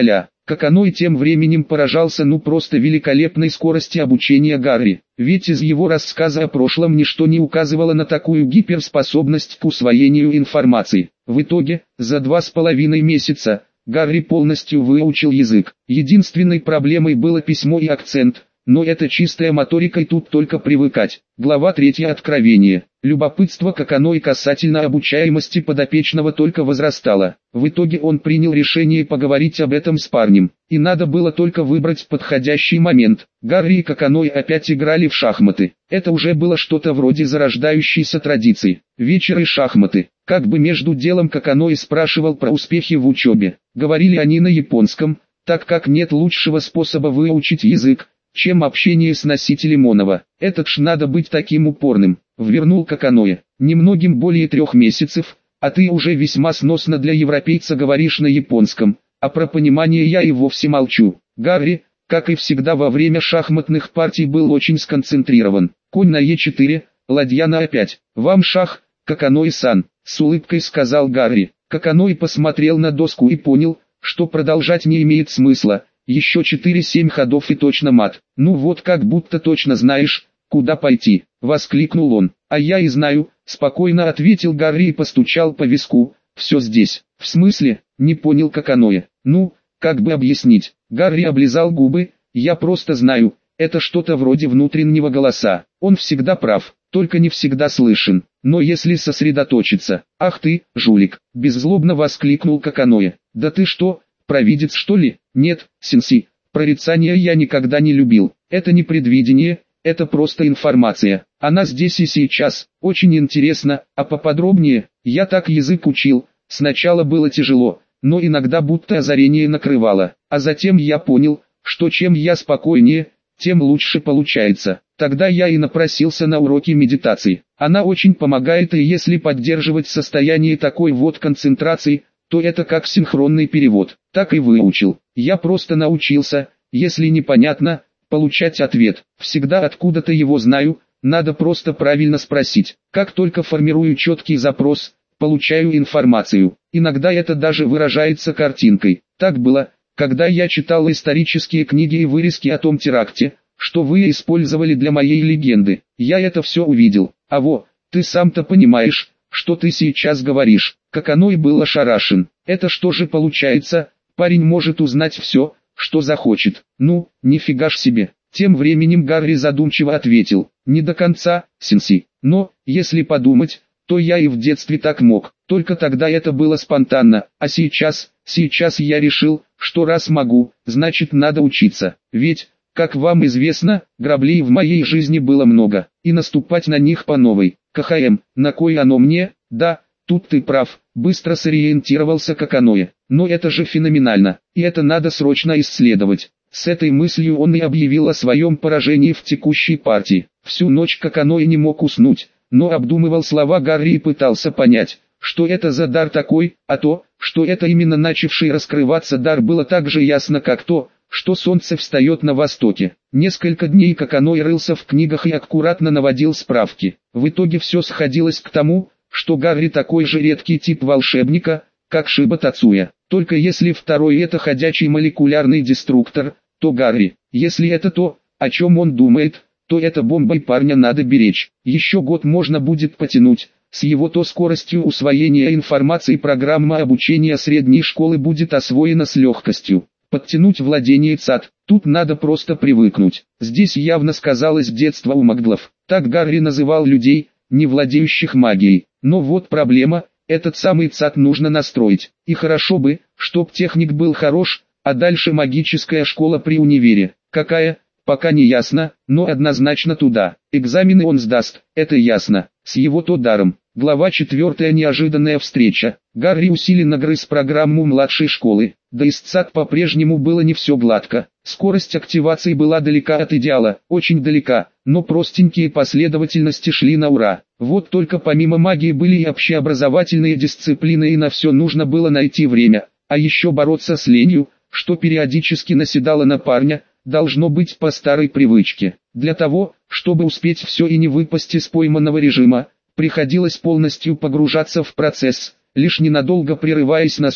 Каканой тем временем поражался просто великолепной скорости обучения Гарри, ведь из его рассказа о прошлом ничто не указывало на такую гиперспособность к усвоению информации. В итоге, за 2,5 месяца, Гарри полностью выучил язык. Единственной проблемой было письмо и акцент, но это чистая моторика и тут только привыкать. Глава 3. Откровение. Любопытство Каканой касательно обучаемости подопечного только возрастало. В итоге он принял решение поговорить об этом с парнем. И надо было только выбрать подходящий момент. Гарри и Каканой опять играли в шахматы. Это уже было что-то вроде зарождающейся традиции. Вечер и шахматы. Как бы между делом Каканой спрашивал про успехи в учебе. Говорили они на японском, так как нет лучшего способа выучить язык, чем общение с носителем оного. Этот ж надо быть таким упорным, ввернул Каканоя. Немногим более 3 месяцев, а ты уже весьма сносно для европейца говоришь на японском, а про понимание я и вовсе молчу. Гарри, как и всегда во время шахматных партий, был очень сконцентрирован. Конь на Е4, ладья на А5. Вам шах, Каканой-сан, с улыбкой сказал Гарри. Каканой посмотрел на доску и понял, что продолжать не имеет смысла. Еще 4-7 ходов и точно мат. Ну вот как будто точно знаешь, куда пойти, воскликнул он. А я и знаю, спокойно ответил Гарри и постучал по виску. Все здесь. В смысле? Не понял Каканоя. Ну, как бы объяснить? Гарри облизал губы. Я просто знаю, это что-то вроде внутреннего голоса. Он всегда прав, только не всегда слышен. Но если сосредоточиться... Ах ты, жулик, беззлобно воскликнул Каканоя. Да ты что, провидец что ли? Нет, сенси, прорицания я никогда не любил. Это не предвидение, это просто информация. Она здесь и сейчас. Очень интересно, а поподробнее? Я так язык учил. Сначала было тяжело, но иногда будто озарение накрывало. А затем я понял, что чем я спокойнее, тем лучше получается. Тогда я и напросился на уроки медитации. Она очень помогает, и если поддерживать состояние такой вот концентрации, то это как синхронный перевод. Так и выучил. Я просто научился, если непонятно, получать ответ. Всегда откуда-то его знаю, надо просто правильно спросить. Как только формирую четкий запрос, получаю информацию. Иногда это даже выражается картинкой. Так было, когда я читал исторические книги и вырезки о том теракте, что вы использовали для моей легенды. Я это все увидел. А во, ты сам-то понимаешь, что ты сейчас говоришь. Каканой был ошарашен. Это что же получается, парень может узнать все, что захочет. Ну, нифига ж себе. Тем временем Гарри задумчиво ответил. Не до конца, сенси. Но, если подумать, то я и в детстве так мог. Только тогда это было спонтанно. А сейчас я решил, что раз могу, значит надо учиться. Ведь, как вам известно, граблей в моей жизни было много. И наступать на них по новой. КХМ, на кой оно мне? Да, тут ты прав, быстро сориентировался Каканоя. Но это же феноменально, и это надо срочно исследовать. С этой мыслью он и объявил о своем поражении в текущей партии. Всю ночь Каканоя не мог уснуть, но обдумывал слова Гарри и пытался понять, что это за дар такой, а то, что это именно начавший раскрываться дар, было так же ясно, как то, что солнце встает на востоке. Несколько дней Каканой рылся в книгах и аккуратно наводил справки. В итоге все сходилось к тому, что Гарри такой же редкий тип волшебника, как Шиба Тацуя. Только если второй это ходячий молекулярный деструктор, то Гарри. Если это то, о чем он думает, то это бомба и парня надо беречь. Еще год можно будет потянуть. С его то скоростью усвоения информации программа обучения средней школы будет освоена с легкостью. Подтянуть владение ЦАД, тут надо просто привыкнуть. Здесь явно сказалось детство у маглов. Так Гарри называл людей, не владеющих магией. Но вот проблема, этот самый ЦАД нужно настроить. И хорошо бы, чтоб техник был хорош, а дальше магическая школа при универе. Какая, пока не ясно, но однозначно туда. Экзамены он сдаст, это ясно. С его-то даром. Глава 4. Неожиданная встреча. Гарри усиленно грыз программу младшей школы. Да и с ЦАД по-прежнему было не все гладко. Скорость активации была далека от идеала, очень далека, но простенькие последовательности шли на ура. Вот только помимо магии были и общеобразовательные дисциплины, и на все нужно было найти время. А еще бороться с ленью, что периодически наседало на парня, должно быть по старой привычке. Для того, чтобы успеть все и не выпасть из пойманного режима, приходилось полностью погружаться в процесс, лишь ненадолго прерываясь на сон,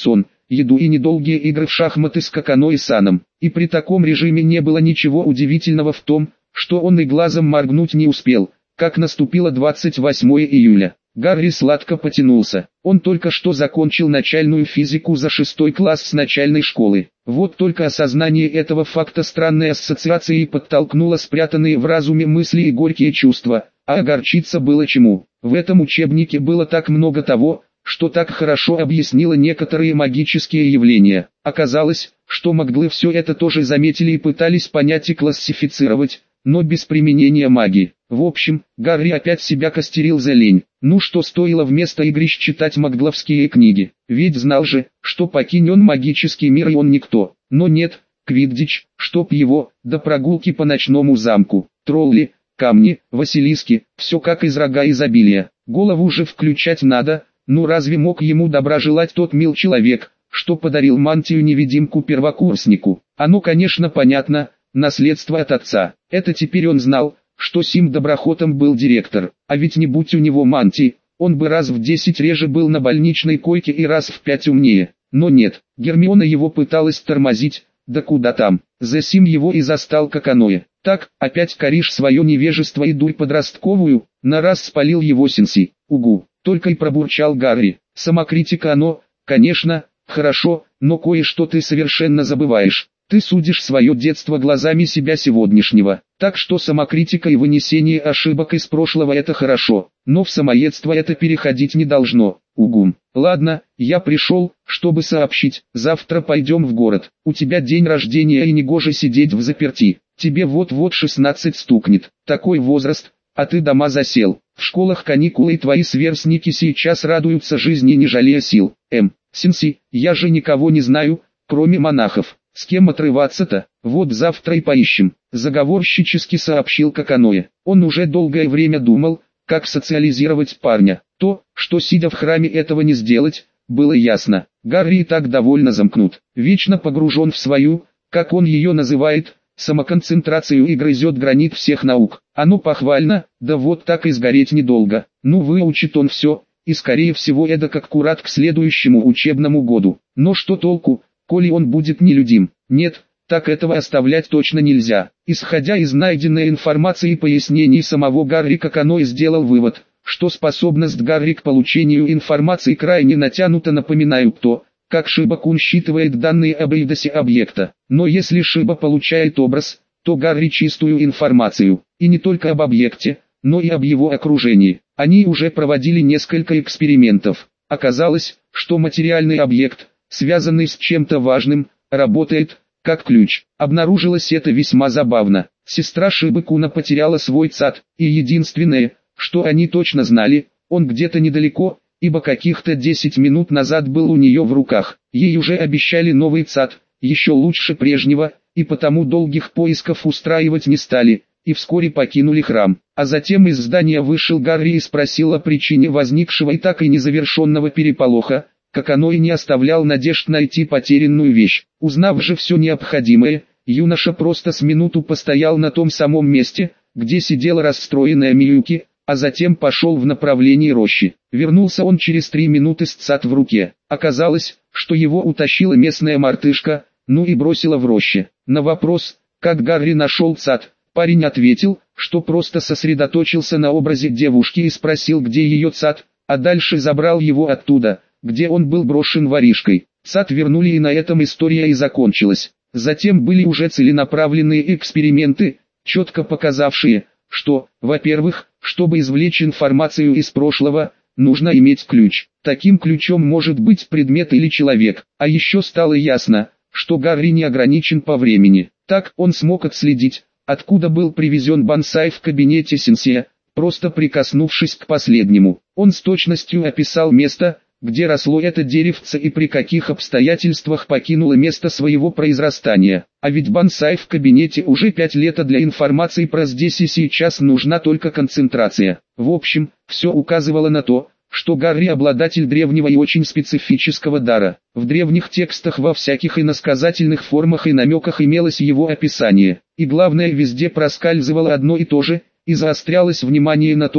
еду и недолгие игры в шахматы с Какано и Саном. И при таком режиме не было ничего удивительного в том, что он и глазом моргнуть не успел, как наступило 28 июля. Гарри сладко потянулся. Он только что закончил начальную физику за 6 класс с начальной школы. Вот только осознание этого факта странной ассоциацией подтолкнуло спрятанные в разуме мысли и горькие чувства, а огорчиться было чему. В этом учебнике было так много того, что так хорошо объяснило некоторые магические явления. Оказалось, что маглы все это тоже заметили и пытались понять и классифицировать, но без применения магии. В общем, Гарри опять себя костерил за лень. Ну что стоило вместо игрищ читать магловские книги, ведь знал же, что покинь он магический мир и он никто. Но нет, Квиддич, чтоб его, до прогулки по ночному замку, тролли, камни, василиски, все как из рога изобилия. Голову же включать надо, ну разве мог ему добра желать тот мил человек, что подарил мантию-невидимку первокурснику? Оно, конечно, понятно, наследство от отца. Это теперь он знал, что сим доброхотом был директор, а ведь не будь у него мантии, он бы раз в 10 реже был на больничной койке и раз в 5 умнее. Но нет, Гермиона его пыталась тормозить, да куда там, за сим его и застал Каканое. Так, опять коришь свое невежество и дурь подростковую, на раз спалил его Сенси. Угу, только и пробурчал Гарри. Самокритика оно, конечно, хорошо, но кое-что ты совершенно забываешь. Ты судишь свое детство глазами себя сегодняшнего, так что самокритика и вынесение ошибок из прошлого это хорошо, но в самоедство это переходить не должно. Угум. Ладно, я пришел, чтобы сообщить, завтра пойдем в город, у тебя день рождения и негоже сидеть взаперти, тебе вот-вот 16 стукнет, такой возраст, а ты дома засел, в школах каникулы и твои сверстники сейчас радуются жизни не жалея сил. Сенси, я же никого не знаю, кроме монахов. С кем отрываться-то? Вот завтра и поищем, заговорщически сообщил Каканое. Он уже долгое время думал, как социализировать парня. То, что сидя в храме этого не сделать, было ясно. Гарри и так довольно замкнут, вечно погружен в свою, как он ее называет, самоконцентрацию и грызет гранит всех наук. Оно похвально, да вот так и сгореть недолго. Ну выучит он все, и скорее всего эдак аккурат к следующему учебному году. Но что толку, коли он будет нелюдим? Нет, так этого оставлять точно нельзя. Исходя из найденной информации и пояснений самого Гарри, Каканое сделал вывод, что способность Гарри к получению информации крайне натянута. Напоминают то, как Шиба-кун считывает данные об эйдосе объекта. Но если Шиба получает образ, то Гарри чистую информацию, и не только об объекте, но и об его окружении. Они уже проводили несколько экспериментов. Оказалось, что материальный объект, связанный с чем-то важным, работает, как ключ. Обнаружилось это весьма забавно. Сестра Шибы-куна потеряла свой цад, и единственное, что они точно знали, он где-то недалеко, ибо каких-то 10 минут назад был у нее в руках. Ей уже обещали новый цад, еще лучше прежнего, и потому долгих поисков устраивать не стали, и вскоре покинули храм. А затем из здания вышел Гарри и спросил о причине возникшего и так и незавершенного переполоха, как оно и не оставлял надежд найти потерянную вещь. Узнав же все необходимое, юноша просто с минуту постоял на том самом месте, где сидела расстроенная Миюки, а затем пошел в направлении рощи. Вернулся он через 3 минуты с цад в руке. Оказалось, что его утащила местная мартышка, ну и бросила в роще. На вопрос, как Гарри нашел цад, парень ответил, что просто сосредоточился на образе девушки и спросил, где ее цад, а дальше забрал его оттуда, где он был брошен воришкой. Цад вернули, и на этом история и закончилась. Затем были уже целенаправленные эксперименты, четко показавшие, что, во-первых, чтобы извлечь информацию из прошлого, нужно иметь ключ. Таким ключом может быть предмет или человек. А еще стало ясно, что Гарри не ограничен по времени. Так он смог отследить, откуда был привезен бонсай в кабинете сенсея, просто прикоснувшись к последнему. Он с точностью описал место, где росло это деревце и при каких обстоятельствах покинуло место своего произрастания. А ведь бонсай в кабинете уже 5 лет, а для информации про здесь и сейчас нужна только концентрация. В общем, все указывало на то, что Гарри обладатель древнего и очень специфического дара. В древних текстах во всяких иносказательных формах и намеках имелось его описание. И главное, везде проскальзывало одно и то же, и заострялось внимание на том,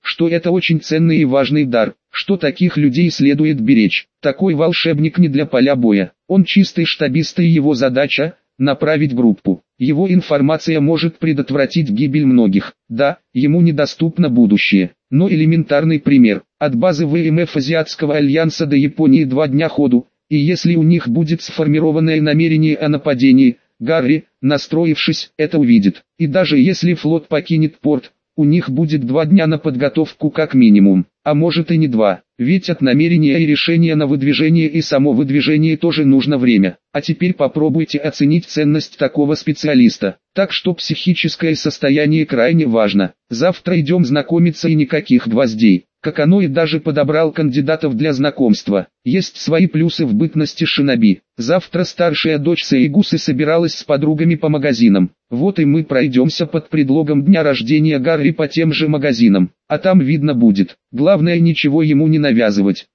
что это очень ценный и важный дар, что таких людей следует беречь. Такой волшебник не для поля боя, он чистый штабист, и его задача – направить группу. Его информация может предотвратить гибель многих. Да, ему недоступно будущее. Но элементарный пример. От базы ВМФ Азиатского альянса до Японии 2 дня ходу, и если у них будет сформированное намерение о нападении, Гарри, настроившись, это увидит. И даже если флот покинет порт, у них будет 2 дня на подготовку как минимум, а может и не 2, ведь от намерения и решения на выдвижение и само выдвижение тоже нужно время. А теперь попробуйте оценить ценность такого специалиста. Так что психическое состояние крайне важно. Завтра идем знакомиться, и никаких гвоздей. Как оно и даже подобрал кандидатов для знакомства. Есть свои плюсы в бытности шиноби. Завтра старшая дочь Саигусы собиралась с подругами по магазинам. Вот и мы пройдемся под предлогом дня рождения Гарри по тем же магазинам. А там видно будет. Главное, ничего ему не навязывать.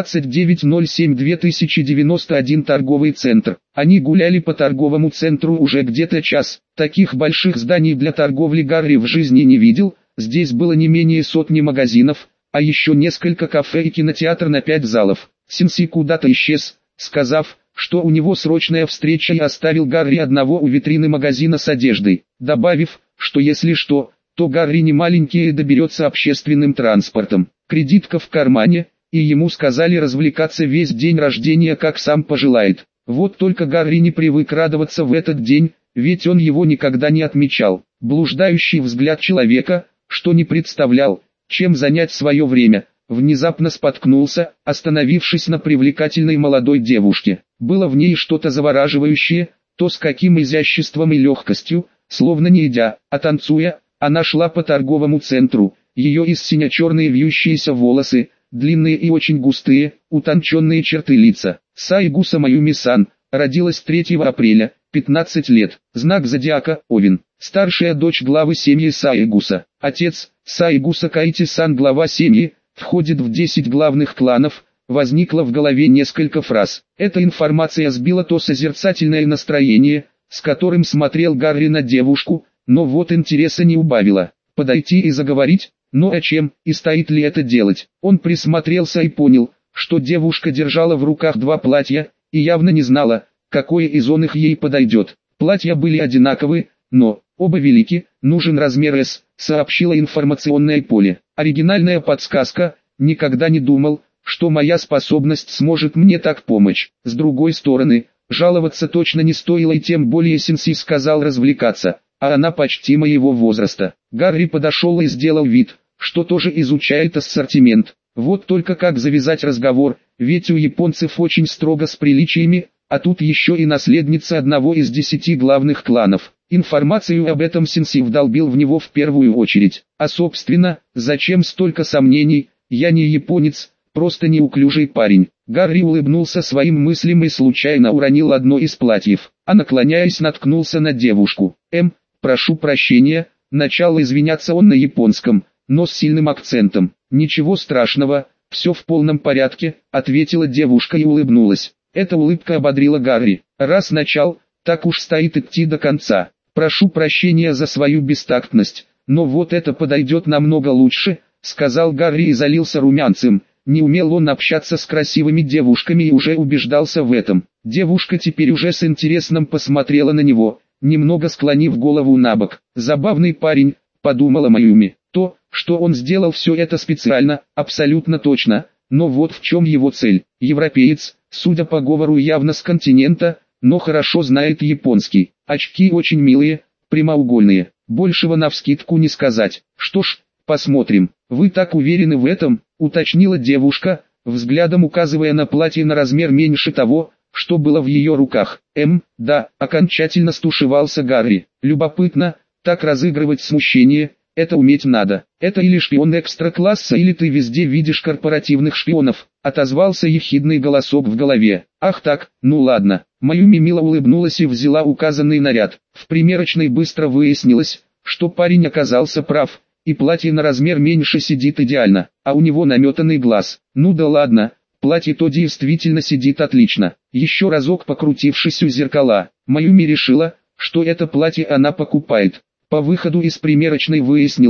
29.07.2091 торговый центр. Они гуляли по торговому центру уже где-то час. Таких больших зданий для торговли Гарри в жизни не видел. Здесь было не менее сотни магазинов, а еще несколько кафе и кинотеатр на 5 залов. Сенсей куда-то исчез, сказав, что у него срочная встреча, и оставил Гарри одного у витрины магазина с одеждой, добавив, что если что, то Гарри не маленький и доберется общественным транспортом. Кредитка в кармане, и ему сказали развлекаться весь день рождения как сам пожелает. Вот только Гарри не привык радоваться в этот день, ведь он его никогда не отмечал. Блуждающий взгляд человека, что не представлял, чем занять свое время, внезапно споткнулся, остановившись на привлекательной молодой девушке. Было в ней что-то завораживающее, то с каким изяществом и легкостью, словно не идя, а танцуя, она шла по торговому центру. Ее из сине-черные вьющиеся волосы, длинные и очень густые, утонченные черты лица. Саигуса Маюми-сан, родилась 3 апреля, 15 лет, знак зодиака – Овен, старшая дочь главы семьи Саигуса. Отец, Саигуса Кайти-сан, глава семьи, входит в 10 главных кланов. Возникло в голове несколько фраз. Эта информация сбила то созерцательное настроение, с которым смотрел Гарри на девушку, но вот интереса не убавила. Подойти и заговорить? Но о чем, и стоит ли это делать? Он присмотрелся и понял, что девушка держала в руках 2 платья, и явно не знала, какое из их ей подойдет. Платья были одинаковы, но оба велики, нужен размер S, сообщило информационное поле. Оригинальная подсказка, никогда не думал, что моя способность сможет мне так помочь. С другой стороны, жаловаться точно не стоило, и тем более сенсей сказал развлекаться, а она почти моего возраста. Гарри подошел и сделал вид, что тоже изучает ассортимент. Вот только как завязать разговор, ведь у японцев очень строго с приличиями, а тут еще и наследница одного из 10 главных кланов. Информацию об этом сенсей вдолбил в него в первую очередь. А собственно, зачем столько сомнений? Я не японец, просто неуклюжий парень. Гарри улыбнулся своим мыслям и случайно уронил одно из платьев, а наклоняясь наткнулся на девушку. Прошу прощения, начал извиняться он на японском, но с сильным акцентом. Ничего страшного, все в полном порядке, ответила девушка и улыбнулась. Эта улыбка ободрила Гарри. Раз начал, так уж стоит идти до конца. Прошу прощения за свою бестактность, но вот это подойдет намного лучше, сказал Гарри и залился румянцем. Не умел он общаться с красивыми девушками и уже убеждался в этом. Девушка теперь уже с интересом посмотрела на него, немного склонив голову набок. Забавный парень, подумала Маюми. То, что он сделал все это специально, абсолютно точно, но вот в чем его цель. Европеец, судя по говору явно с континента, но хорошо знает японский. Очки очень милые, прямоугольные, большего навскидку не сказать. Что ж, посмотрим. Вы так уверены в этом, уточнила девушка, взглядом указывая на платье на размер меньше того, что было в ее руках. Да, окончательно стушевался Гарри. Любопытно, так разыгрывать смущение, это уметь надо. Это или шпион экстра-класса, или ты везде видишь корпоративных шпионов, отозвался ехидный голосок в голове. Ах так, ну ладно. Маюми мило улыбнулась и взяла указанный наряд. В примерочной быстро выяснилось, что парень оказался прав, и платье на размер меньше сидит идеально, а у него наметанный глаз. Ну да ладно, платье-то действительно сидит отлично. Еще разок покрутившись у зеркала, Маюми решила, что это платье она покупает. По выходу из примерочной выяснилось,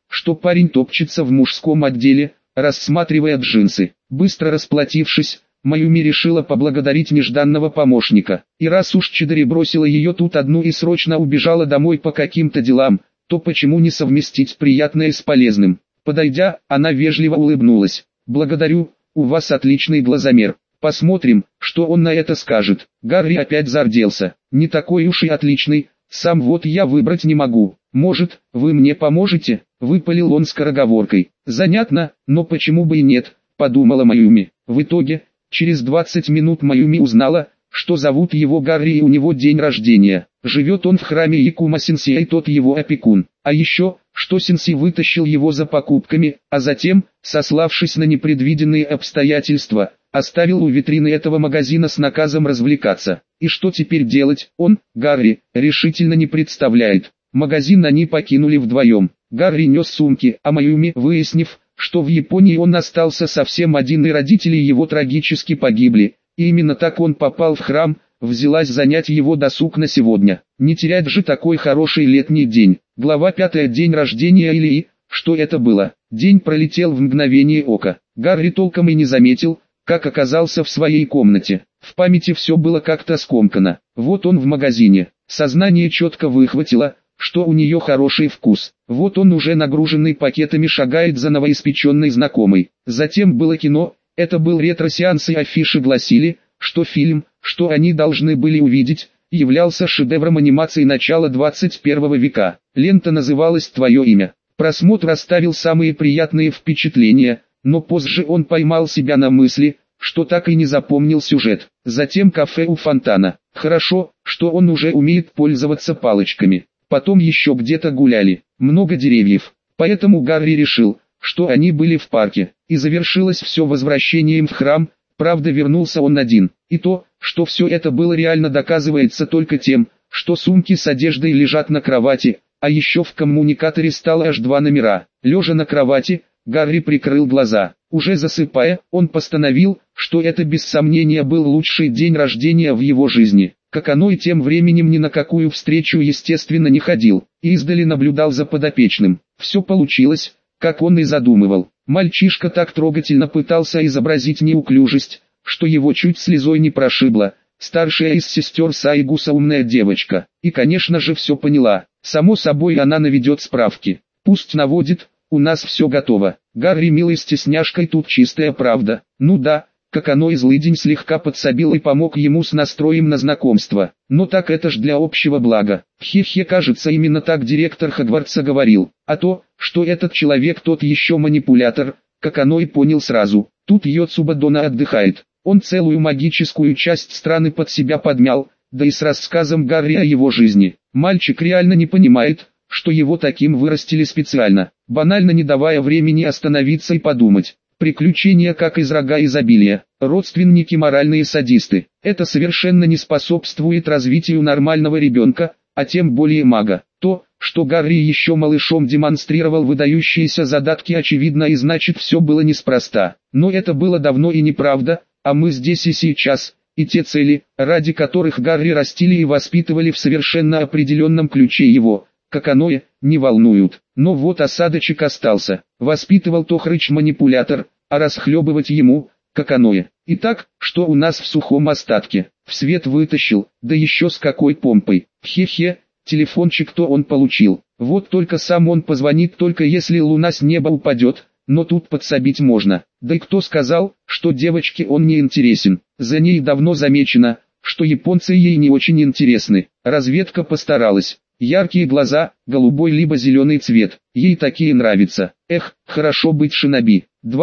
что парень топчется в мужском отделе, рассматривая джинсы. Быстро расплатившись, Маюми решила поблагодарить нежданного помощника. И раз уж Чидори бросила ее тут одну и срочно убежала домой по каким-то делам, то почему не совместить приятное с полезным? Подойдя, она вежливо улыбнулась. «Благодарю, у вас отличный глазомер. Посмотрим, что он на это скажет». Гарри опять зарделся. «Не такой уж и отличный, сам вот я выбрать не могу. Может, вы мне поможете?» — выпалил он скороговоркой. «Занятно, но почему бы и нет?» — подумала Маюми. В итоге, через 20 минут Маюми узнала, что зовут его Гарри и у него день рождения. Живет он в храме Якума Сенсей, и тот его опекун. А еще, что Сенсей вытащил его за покупками, а затем, сославшись на непредвиденные обстоятельства, оставил у витрины этого магазина с наказом развлекаться. И что теперь делать, он, Гарри, решительно не представляет. Магазин они покинули вдвоем. Гарри нес сумки, а Маюми, выяснив, что в Японии он остался совсем один и родители его трагически погибли, и именно так он попал в храм, взялась занять его досуг на сегодня. Не терять же такой хороший летний день. Глава 5. День рождения Ильи. Что это было? День пролетел в мгновение ока. Гарри толком и не заметил, как оказался в своей комнате. В памяти все было как-то скомкано. Вот он в магазине. Сознание четко выхватило, что у нее хороший вкус. Вот он уже нагруженный пакетами шагает за новоиспеченной знакомой. Затем было кино, это был ретро-сеанс, и афиши гласили, что фильм, что они должны были увидеть, являлся шедевром анимации начала 21 века. Лента называлась «Твое имя». Просмотр оставил самые приятные впечатления, но позже он поймал себя на мысли, что так и не запомнил сюжет. Затем кафе у фонтана. Хорошо, что он уже умеет пользоваться палочками. Потом еще где-то гуляли, много деревьев. Поэтому Гарри решил, что они были в парке, и завершилось все возвращением в храм. Правда, вернулся он один. И то, что все это было реально, доказывается только тем, что сумки с одеждой лежат на кровати, а еще в коммуникаторе стало аж 2 номера. Лежа на кровати, Гарри прикрыл глаза. Уже засыпая, он постановил, что это без сомнения был лучший день рождения в его жизни. Как оно и тем временем ни на какую встречу естественно не ходил, и издали наблюдал за подопечным. Все получилось, как он и задумывал. Мальчишка так трогательно пытался изобразить неуклюжесть, что его чуть слезой не прошибло. Старшая из сестер Сайгуса умная девочка, и конечно же все поняла. Само собой она наведет справки. Пусть наводит, у нас все готово. Гарри милой стесняшкой, тут чистая правда. Ну да, как оно и злыдень слегка подсобил и помог ему с настроем на знакомство. Но так это ж для общего блага. Хе-хе, кажется, именно так директор Хогвартса говорил. А то, что этот человек тот еще манипулятор, как оно и понял сразу. Тут Йоцуба Дона отдыхает. Он целую магическую часть страны под себя подмял, да и с рассказом Гарри о его жизни. Мальчик реально не понимает, что его таким вырастили специально, банально не давая времени остановиться и подумать. Приключения как из рога изобилия, родственники моральные садисты. Это совершенно не способствует развитию нормального ребенка, а тем более мага. То, что Гарри еще малышом демонстрировал выдающиеся задатки, очевидно, и значит все было неспроста. Но это было давно и неправда, а мы здесь и сейчас, и те цели, ради которых Гарри растили и воспитывали в совершенно определенном ключе его, как оно и, не волнуют. Но вот осадочек остался. Воспитывал Тохрыч манипулятор, а расхлебывать ему, как оно и. Итак, что у нас в сухом остатке? В свет вытащил, да еще с какой помпой. Хе-хе, телефончик-то он получил. Вот только сам он позвонит только если луна с неба упадет, но тут подсобить можно. Да и кто сказал, что девочке он не интересен? За ней давно замечено, что японцы ей не очень интересны. Разведка постаралась. Яркие глаза, голубой либо зеленый цвет, ей такие нравятся. Эх, хорошо быть шиноби.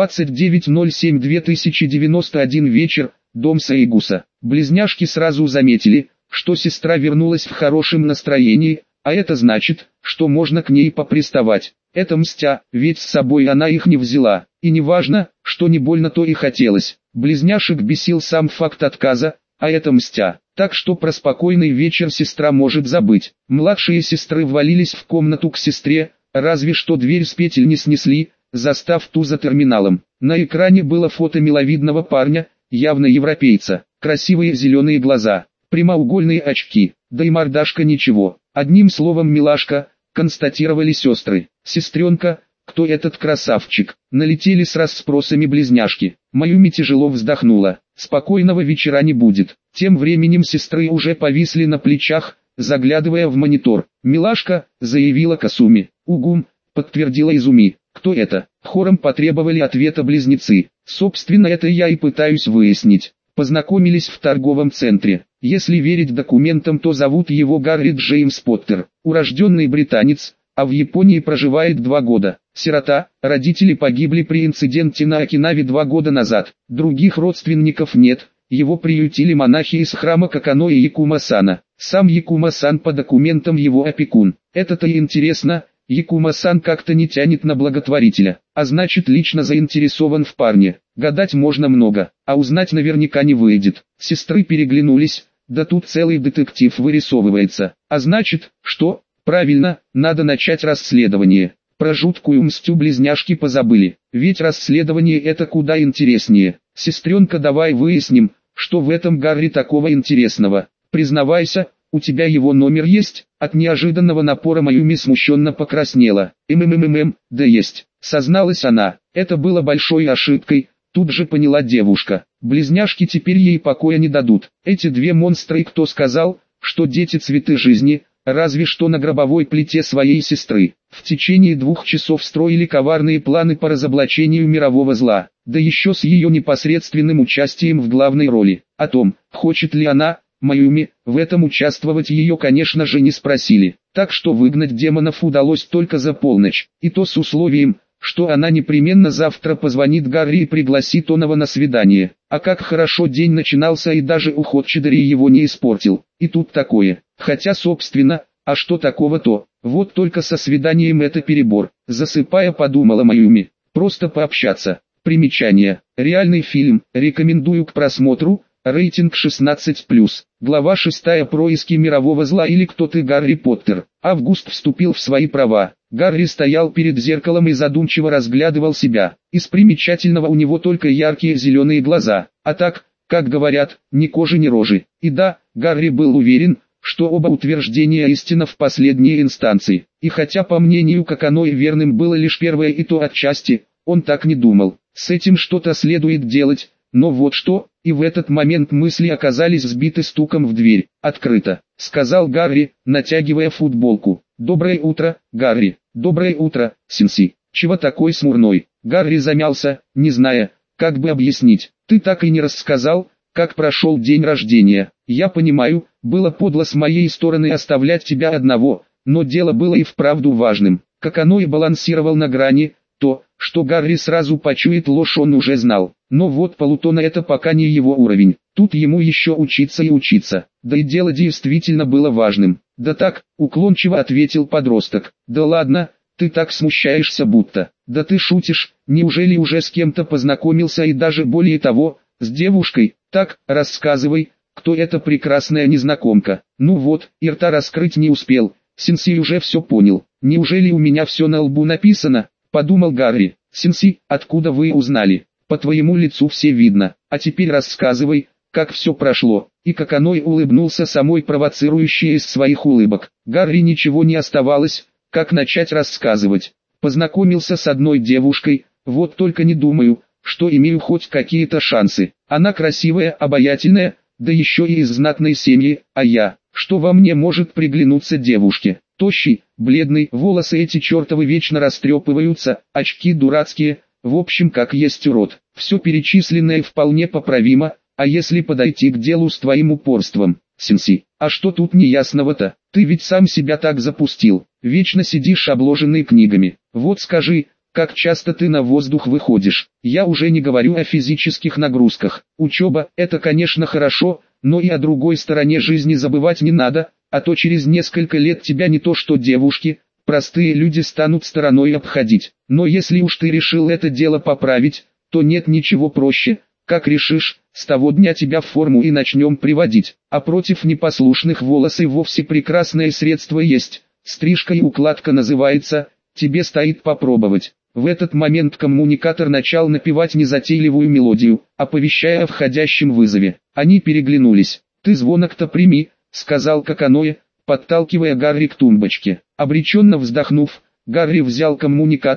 29.07.2091 вечер, дом Сайгуса. Близняшки сразу заметили, что сестра вернулась в хорошем настроении, а это значит, что можно к ней поприставать. Это мстя, ведь с собой она их не взяла, и не важно, что не больно то и хотелось. Близняшек бесил сам факт отказа, а это мстя. Так что про спокойный вечер сестра может забыть. Младшие сестры ввалились в комнату к сестре, разве что дверь с петель не снесли, застав ту за терминалом. На экране было фото миловидного парня, явно европейца. Красивые зеленые глаза, прямоугольные очки, да и мордашка ничего. Одним словом милашка, констатировали сестры. Сестренка, кто этот красавчик. Налетели с расспросами близняшки. Маюми тяжело вздохнула. Спокойного вечера не будет. Тем временем сестры уже повисли на плечах, заглядывая в монитор. «Милашка», — заявила Касуми. «Угум», — подтвердила Изуми. «Кто это?» — хором потребовали ответа близнецы. «Собственно, это я и пытаюсь выяснить». Познакомились в торговом центре. Если верить документам, то зовут его Гарри Джеймс Поттер. Урожденный британец, а в Японии проживает 2 года. Сирота, родители погибли при инциденте на Окинаве 2 года назад. Других родственников нет. Его приютили монахи из храма Какано и Якума-сана. Сам Якума-сан по документам его опекун. Это-то и интересно. Якума-сан как-то не тянет на благотворителя, а значит лично заинтересован в парне. Гадать можно много, а узнать наверняка не выйдет. Сестры переглянулись, да тут целый детектив вырисовывается. А значит, что? Правильно, надо начать расследование. Про жуткую мстю близняшки позабыли, ведь расследование это куда интереснее. Сестренка, давай выясним, что в этом Гарри такого интересного. Признавайся, у тебя его номер есть? От неожиданного напора Маюми смущенно покраснела. Да есть, созналась она. Это было большой ошибкой, тут же поняла девушка. Близняшки теперь ей покоя не дадут. Эти 2 монстра, и кто сказал, что дети цветы жизни, разве что на гробовой плите своей сестры. В течение 2 часов строили коварные планы по разоблачению мирового зла, да еще с ее непосредственным участием в главной роли. О том, хочет ли она, Маюми, в этом участвовать ее, конечно же, не спросили. Так что выгнать демонов удалось только за полночь, и то с условием, что она непременно завтра позвонит Гарри и пригласит оного на свидание. А как хорошо день начинался, и даже уход Чидори его не испортил. И тут такое. Хотя собственно, а что такого-то? Вот только со свиданием это перебор. Засыпая, подумала Маюми. Просто пообщаться. Примечание. Реальный фильм. Рекомендую к просмотру. Рейтинг 16+. Глава 6. Происки мирового зла или кто ты, Гарри Поттер. Август вступил в свои права. Гарри стоял перед зеркалом и задумчиво разглядывал себя. Из примечательного у него только яркие зеленые глаза. А так, как говорят, ни кожи ни рожи. И да, Гарри был уверен, что оба утверждения истина в последней инстанции. И хотя по мнению Какано верным было лишь первое, и то отчасти, он так не думал. С этим что-то следует делать. Но вот что, и в этот момент мысли оказались сбиты стуком в дверь. «Открыто», — сказал Гарри, натягивая футболку. «Доброе утро, Гарри». «Доброе утро, Синси». «Чего такой смурной?» Гарри замялся, не зная, как бы объяснить. «Ты так и не рассказал, как прошел день рождения. Я понимаю, было подло с моей стороны оставлять тебя одного, но дело было и вправду важным». Как оно и балансировал на грани, то, что Гарри сразу почует ложь, он уже знал. Но вот полутона это пока не его уровень. Тут ему еще учиться и учиться. Да и дело действительно было важным. «Да так», — уклончиво ответил подросток. «Да ладно, ты так смущаешься будто». «Да ты шутишь, неужели уже с кем-то познакомился и даже более того, с девушкой?» «Так, рассказывай, кто эта прекрасная незнакомка». «Ну вот, и рта раскрыть не успел, Синси уже все понял». «Неужели у меня все на лбу написано?» — подумал Гарри. «Синси, откуда вы узнали? По твоему лицу все видно. А теперь рассказывай, как все прошло». И Каканой улыбнулся самой провоцирующей из своих улыбок. Гарри ничего не оставалось, как начать рассказывать. Познакомился с одной девушкой, вот только не думаю, что имею хоть какие-то шансы. Она красивая, обаятельная, да еще и из знатной семьи, а я, что во мне может приглянуться девушке? Тощий, бледный, волосы эти чертовы вечно растрепываются, очки дурацкие, в общем как есть урод. Все перечисленное вполне поправимо, а если подойти к делу с твоим упорством, Синси, а что тут неясного-то? Ты ведь сам себя так запустил, вечно сидишь обложенный книгами. Вот скажи, как часто ты на воздух выходишь? Я уже не говорю о физических нагрузках. Учеба – это конечно хорошо, но и о другой стороне жизни забывать не надо, а то через несколько лет тебя не то что девушки, простые люди станут стороной обходить. Но если уж ты решил это дело поправить, то нет ничего проще, как решишь, с того дня тебя в форму и начнем приводить. А против непослушных волосы вовсе прекрасное средство есть, стрижка и укладка называется, тебе стоит попробовать. В этот момент коммуникатор начал напевать незатейливую мелодию, оповещая о входящем вызове. Они переглянулись. «Ты звонок-то прими», — сказал Каканое, подталкивая Гарри к тумбочке. Обреченно вздохнув, Гарри взял коммуникатор,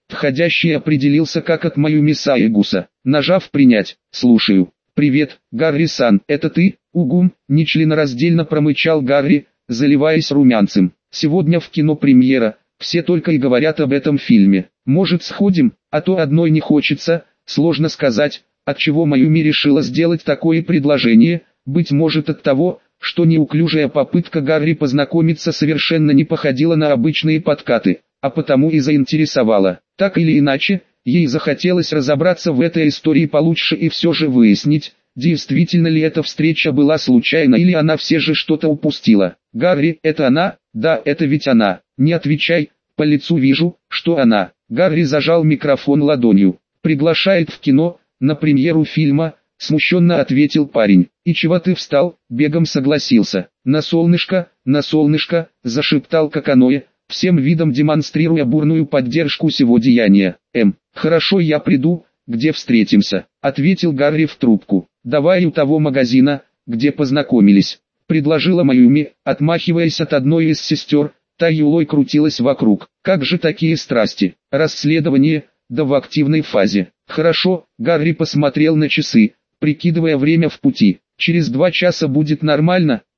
Входящий определился как от Майюми Саигуса. Нажав «Принять», «Слушаю». «Привет, Гарри-сан, это ты?» «Угум», — нечленораздельно промычал Гарри, заливаясь румянцем. «Сегодня в кино премьера, все только и говорят об этом фильме. Может сходим, а то одной не хочется». Сложно сказать, отчего Майюми решила сделать такое предложение, быть может от того, что неуклюжая попытка Гарри познакомиться совершенно не походила на обычные подкаты, а потому и заинтересовала. Так или иначе, ей захотелось разобраться в этой истории получше и все же выяснить, действительно ли эта встреча была случайна или она все же что-то упустила. «Гарри, это она?» «Да, это ведь она. Не отвечай, по лицу вижу, что она». Гарри зажал микрофон ладонью. «Приглашает в кино, на премьеру фильма», — смущенно ответил парень. «И чего ты встал?» — бегом согласился. на солнышко», — зашептал Каканоэ, всем видом демонстрируя бурную поддержку сего деяния. «Хорошо, я приду, где встретимся», — ответил Гарри в трубку. «Давай у того магазина, где познакомились», — предложила Майюми, отмахиваясь от одной из сестер. Та юлой крутилась вокруг. «Как же такие страсти? Расследование, да в активной фазе». «Хорошо», — Гарри посмотрел на часы, прикидывая время в пути. «Через 2 часа будет нормально?»